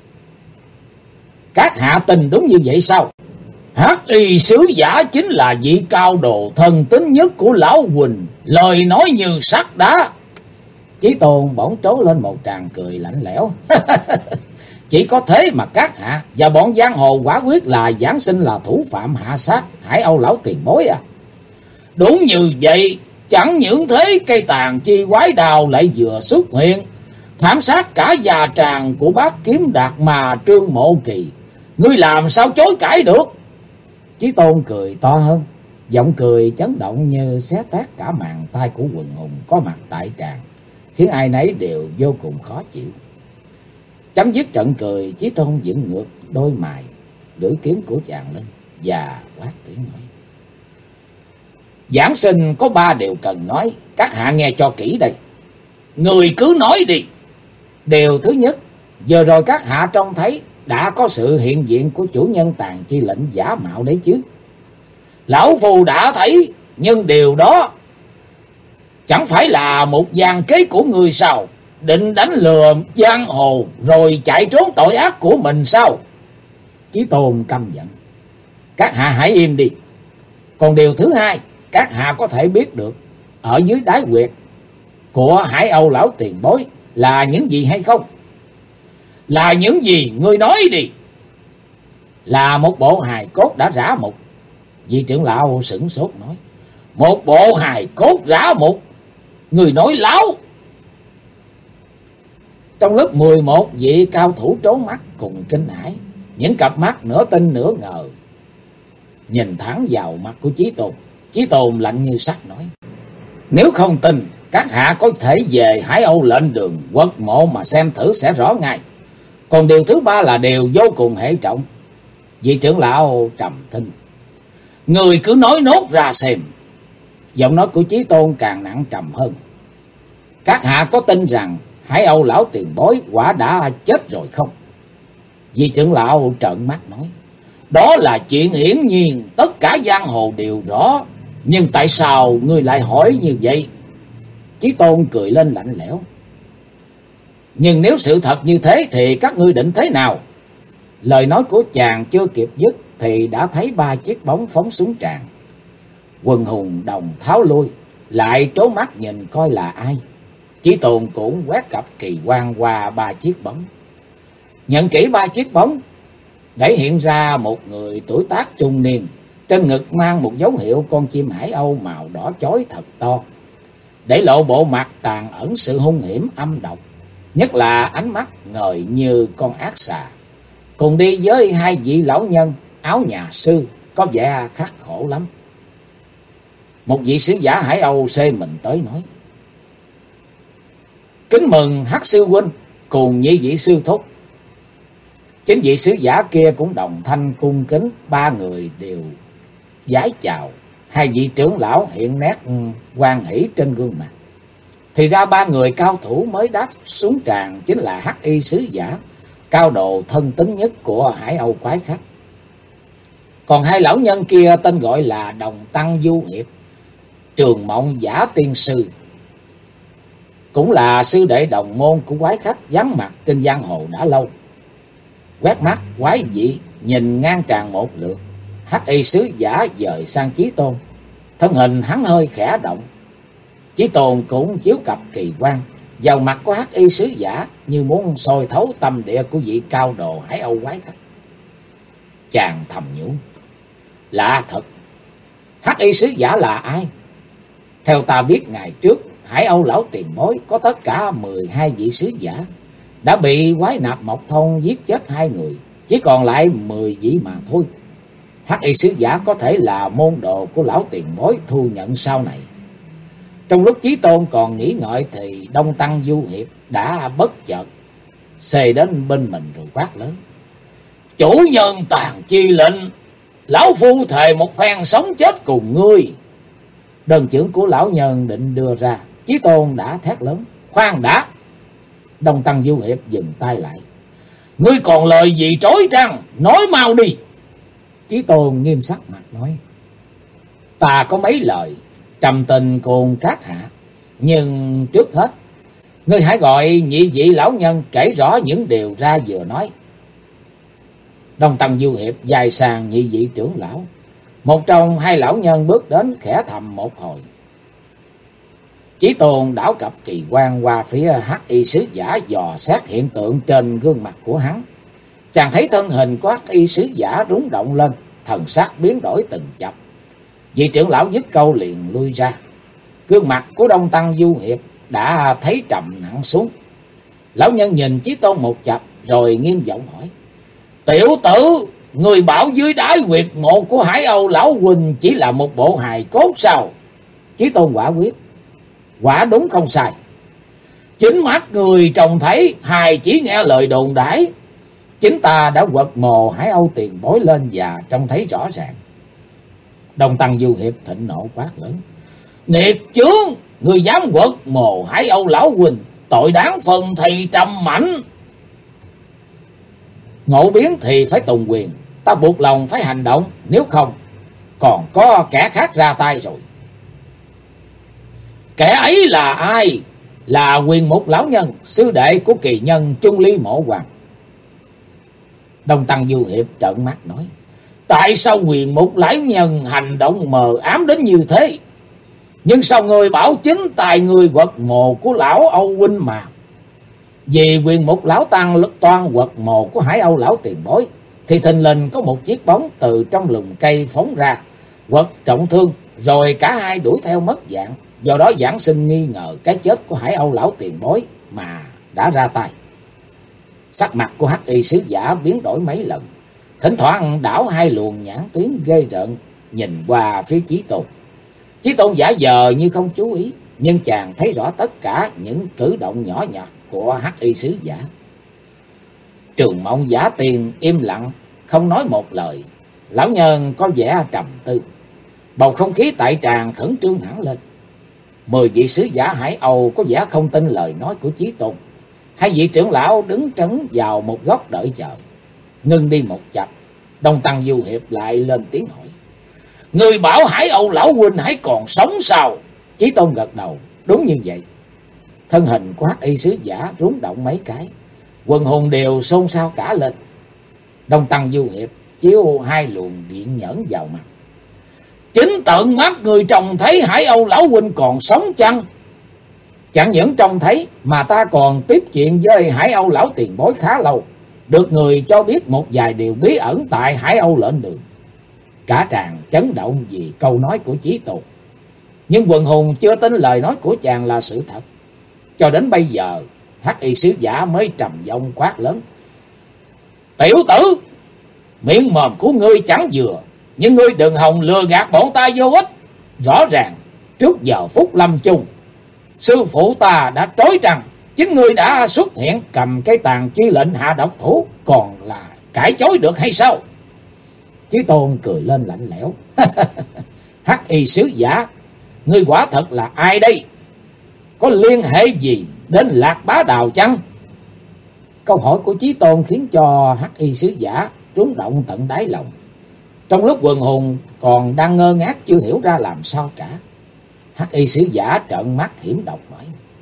các hạ tin đúng như vậy sao? Hắc y sứ giả chính là vị cao đồ thần tín nhất của lão Huỳnh, lời nói như sắt đá. Chí Tôn bỗng trố lên một tràng cười lạnh lẽo: chỉ có thế mà các hạ và bọn giang hồ quả quyết là Giảng Sinh là thủ phạm hạ sát Hải Âu lão tiền bối à? Đúng như vậy, chẳng những thế cây tàn chi quái đào lại vừa xuất hiện, thảm sát cả già tràng của bác Kiếm Đạt mà Trương Mộ Kỳ. Ngươi làm sao chối cãi được? Chí Tôn cười to hơn, giọng cười chấn động như xé tát cả màn tai của quần hùng có mặt tại tràng, khiến ai nấy đều vô cùng khó chịu. Chấm dứt trận cười, Chí Tôn dựng ngược đôi mày, lưỡi kiếm của chàng lên và quát tiếng nói: Giảng Sinh có 3 điều cần nói, các hạ nghe cho kỹ đây. Người cứ nói đi. Điều thứ nhất, vừa rồi các hạ trông thấy đã có sự hiện diện của chủ nhân tàn chi lệnh giả mạo đấy chứ? Lão phù đã thấy, nhưng điều đó chẳng phải là một gian kế của người sao? Định đánh lừa giang hồ rồi chạy trốn tội ác của mình sao? Chí Tôn căm giận: các hạ hãy im đi. Còn điều thứ hai, các hạ có thể biết được ở dưới đáy huyệt của Hải Âu lão tiền bối là những gì hay không? Là những gì? Ngươi nói đi. Là một bộ hài cốt đã rã mục. Vị trưởng lão sửng sốt nói: một bộ hài cốt rã mục? Người nói láo. Trong lúc 11 vị cao thủ trốn mắt cùng kinh hãi, những cặp mắt nửa tin nửa ngờ nhìn thẳng vào mặt của Chí Tôn. Chí Tôn lạnh như sắt nói: nếu không tin, các hạ có thể về Hải Âu lệnh đường quật mộ mà xem thử sẽ rõ ngay. Còn điều thứ 3 là điều vô cùng hệ trọng. Vị trưởng lão trầm thinh: người cứ nói nốt ra xem. Giọng nói của Chí Tôn càng nặng trầm hơn: các hạ có tin rằng Hải Âu lão tiền bối quả đã chết rồi không? Vị trưởng lão trợn mắt nói: đó là chuyện hiển nhiên, tất cả giang hồ đều rõ. Nhưng tại sao ngươi lại hỏi như vậy? Chí Tôn cười lên lạnh lẽo: nhưng nếu sự thật như thế thì các ngươi định thế nào? Lời nói của chàng chưa kịp dứt thì đã thấy 3 chiếc bóng phóng xuống tràn. Quần hùng đồng tháo lui, lại trố mắt nhìn coi là ai. Chí Tôn cũng quét cặp Kỳ Quan qua 3 chiếc bóng. Nhận kỹ 3 chiếc bóng, để hiện ra một người tuổi tác trung niên, trên ngực mang một dấu hiệu con chim Hải Âu màu đỏ chói thật to, để lộ bộ mặt tàn ẩn sự hung hiểm âm độc, nhất là ánh mắt ngời như con ác xà. Cùng đi với 2 vị lão nhân áo nhà sư, có vẻ khắc khổ lắm. Một vị sứ giả Hải Âu xê mình tới nói: kính mừng Hắc sư huynh cùng nhị vị sư thúc. Chính vị sứ giả kia cũng đồng thanh cung kính, 3 người đều vái chào. 2 vị trưởng lão hiện nét hoan hỷ trên gương mặt. Thì ra 3 người cao thủ mới đáp xuống tràng chính là Hắc y sứ giả, cao độ thân tín nhất của Hải Âu quái khách. Còn 2 lão nhân kia tên gọi là Đồng Tăng Du Hiệp, Trường Mộng Giả Tiên Sư. cũng là sư đệ đồng môn của quái khách vắng mặt trên giang hồ đã lâu. Quét mắt quái dị nhìn ngang tràn một lượt, Hắc Y sứ giả dời sang Chí Tôn. Thân hình hắn hơi khẽ động. Chí Tôn cũng chiếu cặp kỳ quan vào mặt của Hắc Y sứ giả, như muốn soi thấu tâm địa của vị cao đồ Hải Âu quái khách. Chàng thầm nhủ, lạ thật, Hắc Y sứ giả là ai? Theo ta biết, ngày trước Hải Âu lão tiền bối có tất cả 12 vị sứ giả, đã bị quái nạp Mộc Thôn giết chết 2 người, chỉ còn lại 10 vị mà thôi. Hắc Y sứ giả có thể là môn đồ của lão tiền bối thu nhận sau này. Trong lúc Chí Tôn còn nghĩ ngợi thì Đông Tăng Du Hiệp đã bất chợt xề đến bên mình rồi quát lớn: chủ nhân tàn chi lệnh, lão phu thề một phen sống chết cùng ngươi. Đơn chưởng của lão nhân định đưa ra, Chí Tôn đã thét lớn: khoan đã! Đông Tăng Du Hiệp dừng tay lại. Ngươi còn lời gì trối trăng, nói mau đi. Chí Tôn nghiêm sắc mặt nói: ta có mấy lời trầm tình cùng các hạ, nhưng trước hết ngươi hãy gọi nhị vị lão nhân kể rõ những điều ra vừa nói. Đông Tăng Du Hiệp dài sang nhị vị trưởng lão. Một trong 2 lão nhân bước đến khẽ thầm một hồi. Chí Tôn đảo cặp kỳ quan qua phía Hắc Y sứ giả, dò xét hiện tượng trên gương mặt của hắn. Chàng thấy thân hình của Hắc Y sứ giả rung động lên, thần sắc biến đổi từng chập. Vị trưởng lão dứt câu liền lui ra. Gương mặt của Đông Tăng Du Hiệp đã thấy trầm nặng xuống. Lão nhân nhìn Chí Tôn một chập rồi nghiêm giọng hỏi: tiểu tử, người bảo dưới đáy huyệt mộ của Hải Âu lão huynh chỉ là một bộ hài cốt sao? Chí Tôn quả quyết: quả đúng không sai. Chính mắt người trông thấy, hài chỉ nghe lời đồn đãi. Chính ta đã quật mồ Hải Âu tiền bối lên và trông thấy rõ ràng. Đông Tăng Du Hiệp thịnh nộ quát lớn: nghiệt chướng, người dám quật mồ Hải Âu lão huynh, tội đáng phần thì trầm mảnh. Ngộ biến thì phải tùng quyền, ta buộc lòng phải hành động, nếu không còn có kẻ khác ra tay rồi. Kẻ ấy là ai? Là Quyền Mục lão nhân, sư đệ của kỳ nhân Trung Ly Mộ Hoàng. Đông Tăng Du Hiệp trợn mắt nói: tại sao Quyền Mục lão nhân hành động mờ ám đến như thế? Nhưng sao người bảo chính tài người quật mồ của lão Âu huynh mà? Vì Quyền Mục lão tăng toan quật mồ của Hải Âu lão tiền bối, thì thình lình có một chiếc bóng từ trong lùm cây phóng ra, quật trọng thương, rồi cả hai đuổi theo mất dạng. Do đó giảng sinh nghi ngờ cái chết của Hải Âu lão tiền bối mà đã ra tay. Sắc mặt của Hắc Y sứ giả biến đổi mấy lần, thỉnh thoảng đảo 2 luồng nhãn tuyến ghê rợn nhìn qua phía Chí Tôn. Chí Tôn giả vờ như không chú ý, nhưng chàng thấy rõ tất cả những cử động nhỏ nhặt của Hắc Y sứ giả. Trường Mộng Giả Tiền im lặng không nói một lời. Lão nhân có vẻ trầm tư. Bầu không khí tại tràng khẩn trương hẳn lên. 10 vị sứ giả Hải Âu có vẻ không tin lời nói của Chí Tôn. 2 vị trưởng lão đứng trấn vào một góc đợi chờ. Ngưng đi một chập, Đông Tăng Du Hiệp lại lên tiếng hỏi: người bảo Hải Âu lão huynh hãy còn sống sao? Chí Tôn gật đầu: đúng như vậy. Thân hình của Hắc Y sứ giả rúng động mấy cái, quần hùng đều xôn xao cả lên. Đông Tăng Du Hiệp chiếu 2 luồng điện nhẫn vào mặt: chính tận mắt người trông thấy Hải Âu lão huynh còn sống chăng? Chẳng những trông thấy mà ta còn tiếp chuyện với Hải Âu lão tiền bối khá lâu, được người cho biết một vài điều bí ẩn tại Hải Âu lệnh đường. Cả tràng chấn động vì câu nói của Chí Tôn, nhưng quần hùng chưa tin lời nói của chàng là sự thật. Cho đến bây giờ, Hắc Y sứ giả mới trầm giọng quát lớn: tiểu tử, miệng mồm của ngươi chẳng vừa, nhưng ngươi đừng hòng lừa gạt bọn ta vô ích. Rõ ràng trước giờ phút lâm chung, sư phụ ta đã trói rằng chính ngươi đã xuất hiện cầm cái tàn chi lệnh hạ độc thủ, còn là cãi chối được hay sao? Chí Tôn cười lên lạnh lẽo: Hắc Y sứ giả, ngươi quả thật là ai đây? Có liên hệ gì đến Lạc Bá Đào chăng? Câu hỏi của Chí Tôn khiến cho Hắc Y sứ giả rúng động tận đáy lòng. Trong lúc quần hùng còn đang ngơ ngác chưa hiểu ra làm sao cả, Hắc Y sứ giả trợn mắt hiểm độc nói: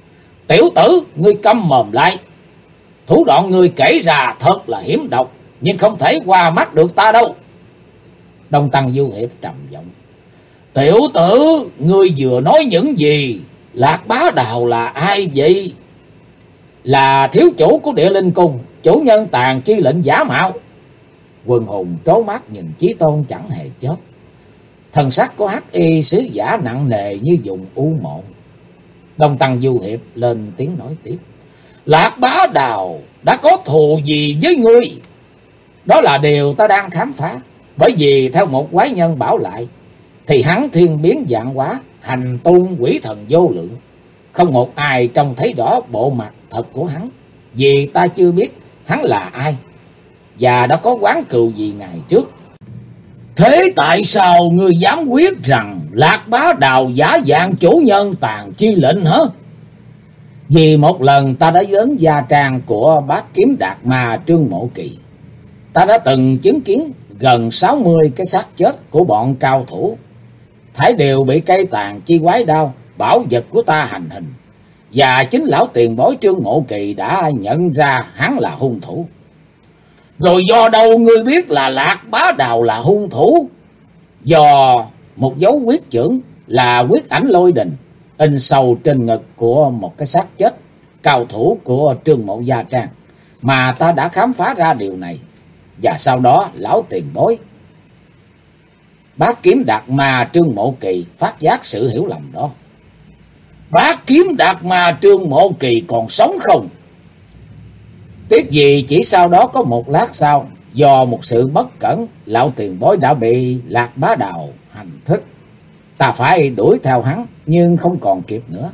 Tiểu tử, ngươi câm mồm lại. Thủ đoạn ngươi kể ra thật là hiểm độc, nhưng không thể qua mắt được ta đâu. Đông Tăng Du Hiệp trầm giọng. Tiểu tử, ngươi vừa nói những gì? Lạc Bá Đào là ai vậy? Là thiếu chủ của Địa Linh Cung, chủ nhân tàn chi lệnh giả mạo. Quần hùng trố mắt nhìn Chí Tôn chẳng hề chớp. Thần sắc của Hắc Y sứ giả nặng nề như dùng u mộ. Đông Tăng Du Hiệp lên tiếng nói tiếp. Lạc Bá Đào đã có thù gì với ngươi? Đó là điều ta đang khám phá. Bởi vì theo một quái nhân bảo lại, thì hắn thiên biến vạn hóa, hành tung quỷ thần vô lượng. Không một ai trông thấy rõ bộ mặt thật của hắn. Vì ta chưa biết hắn là ai, và đã có oán cừu gì ngày trước. Thế tại sao ngươi dám quyết rằng Lạc Bá Đào giả dạng chủ nhân tàn chi lệnh hả? Vì một lần ta đã đến gia trang của Bát Kiếm Đạt Ma Trương Mộ Kỳ. Ta đã từng chứng kiến gần 60 cái xác chết của bọn cao thủ. Thảy đều bị cây tàn chi quái đao, bảo vật của ta hành hình. Và chính lão tiền bối Trương Mộ Kỳ đã nhận ra hắn là hung thủ. Rồi do đâu ngươi biết là Lạc Bá Đào là hung thủ? Do một dấu huyết chưởng là huyết ảnh lôi đình in sâu trên ngực của một cái xác chết cao thủ của Trương Mộ Gia Trang, mà ta đã khám phá ra điều này. Và sau đó lão tiền bối Bát Kiếm Đạt Ma Trương Mộ Kỳ phát giác sự hiểu lầm đó. Bát Kiếm Đạt Ma Trương Mộ Kỳ còn sống không? Tiếc gì chỉ sau đó có một lát sau, do một sự bất cẩn, lão tiền bối đã bị Lạc Bá Đào hành thích. Ta phải đuổi theo hắn, nhưng không còn kịp nữa.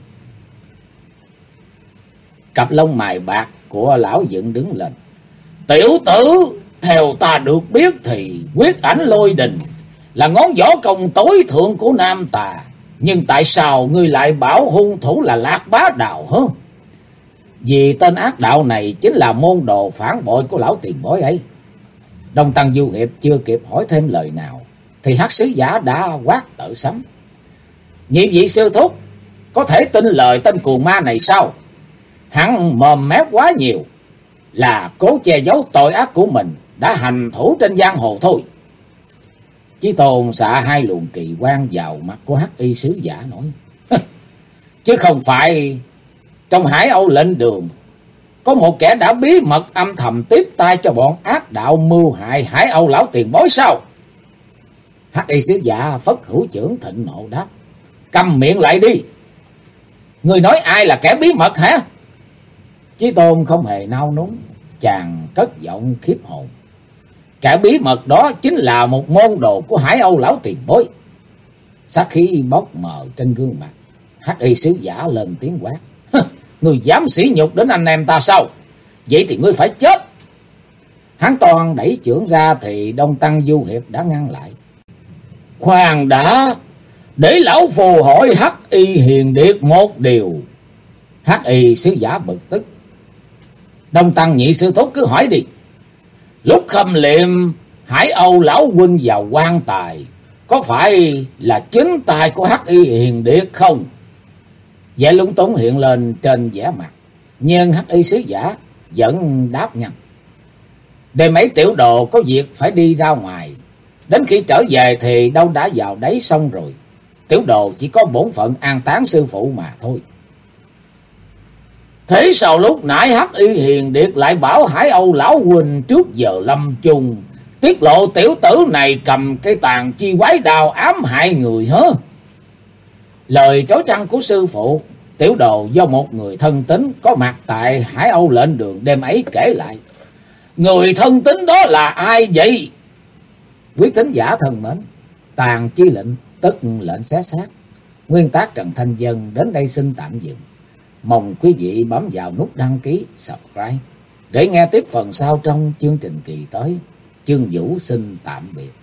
Cặp lông mày bạc của lão dựng đứng lên. Tiểu tử, theo ta được biết thì huyết ảnh lôi đình là ngón võ công tối thượng của Nam Tà. Nhưng tại sao ngươi lại bảo hung thủ là Lạc Bá Đào hả? Vì tên ác đạo này chính là môn đồ phản bội của lão tiền bối ấy. Đông Tăng Du Hiệp chưa kịp hỏi thêm lời nào, thì Hắc sứ giả đã quát tự sấm. Nhị vị sư thúc, có thể tin lời tên cuồng ma này sao? Hắn mồm mép quá nhiều, là cố che giấu tội ác của mình, đã hành thủ trên giang hồ thôi. Chí Tôn xạ hai luồng kỳ quang vào mặt của Hắc Y sứ giả nói. Chứ không phải trong Hải Âu lệnh đường có một kẻ đã bí mật âm thầm tiếp tay cho bọn ác đạo mưu hại Hải Âu lão tiền bối sao? Hắc Y sứ giả phất hữu chưởng thịnh nộ đáp. Câm miệng lại đi. Người nói ai là kẻ bí mật hả? Chí Tôn không hề nao núng, chàng cất giọng khiếp hồn. Kẻ bí mật đó chính là một môn đồ của Hải Âu lão tiền bối. Sát khí bốc mờ trên gương mặt, Hắc Y sứ giả lên tiếng quát. Người dám sỉ nhục đến anh em ta sao? Vậy thì ngươi phải chết. Hắn toàn đẩy chưởng ra thì Đông Tăng Du Hiệp đã ngăn lại. Khoan đã, để lão phù hỏi Hắc Y hiền điệt một điều. Hắc Y sứ giả bực tức. Đông Tăng nhị sư thúc cứ hỏi đi. Lúc khâm liệm Hải Âu lão huynh vào quan tài, có phải là chính tay của Hắc Y hiền điệt không? Vẻ lúng túng hiện lên trên vẻ mặt, nhưng Hắc Y sứ giả vẫn đáp nhanh. Đêm ấy tiểu đồ có việc phải đi ra ngoài, đến khi trở về thì đâu đã vào đấy xong rồi. Tiểu đồ chỉ có bổn phận an táng sư phụ mà thôi. Thế sao lúc nãy Hắc Y hiền điệt lại bảo Hải Âu lão huynh trước giờ lâm chung tiết lộ tiểu tử này cầm cây tàn chi quái đao ám hại người hả? Lời chối trăng của sư phụ, tiểu đồ do một người thân tín có mặt tại Hải Âu lệnh đường đêm ấy kể lại. Người thân tín đó là ai vậy? Quý thính giả thân mến, tàn chi lệnh tức lệnh xé xác, nguyên tác Trần Thanh Dân đến đây xin tạm dừng. Mong quý vị bấm vào nút đăng ký, subscribe để nghe tiếp phần sau trong chương trình kỳ tới. Chương Vũ xin tạm biệt.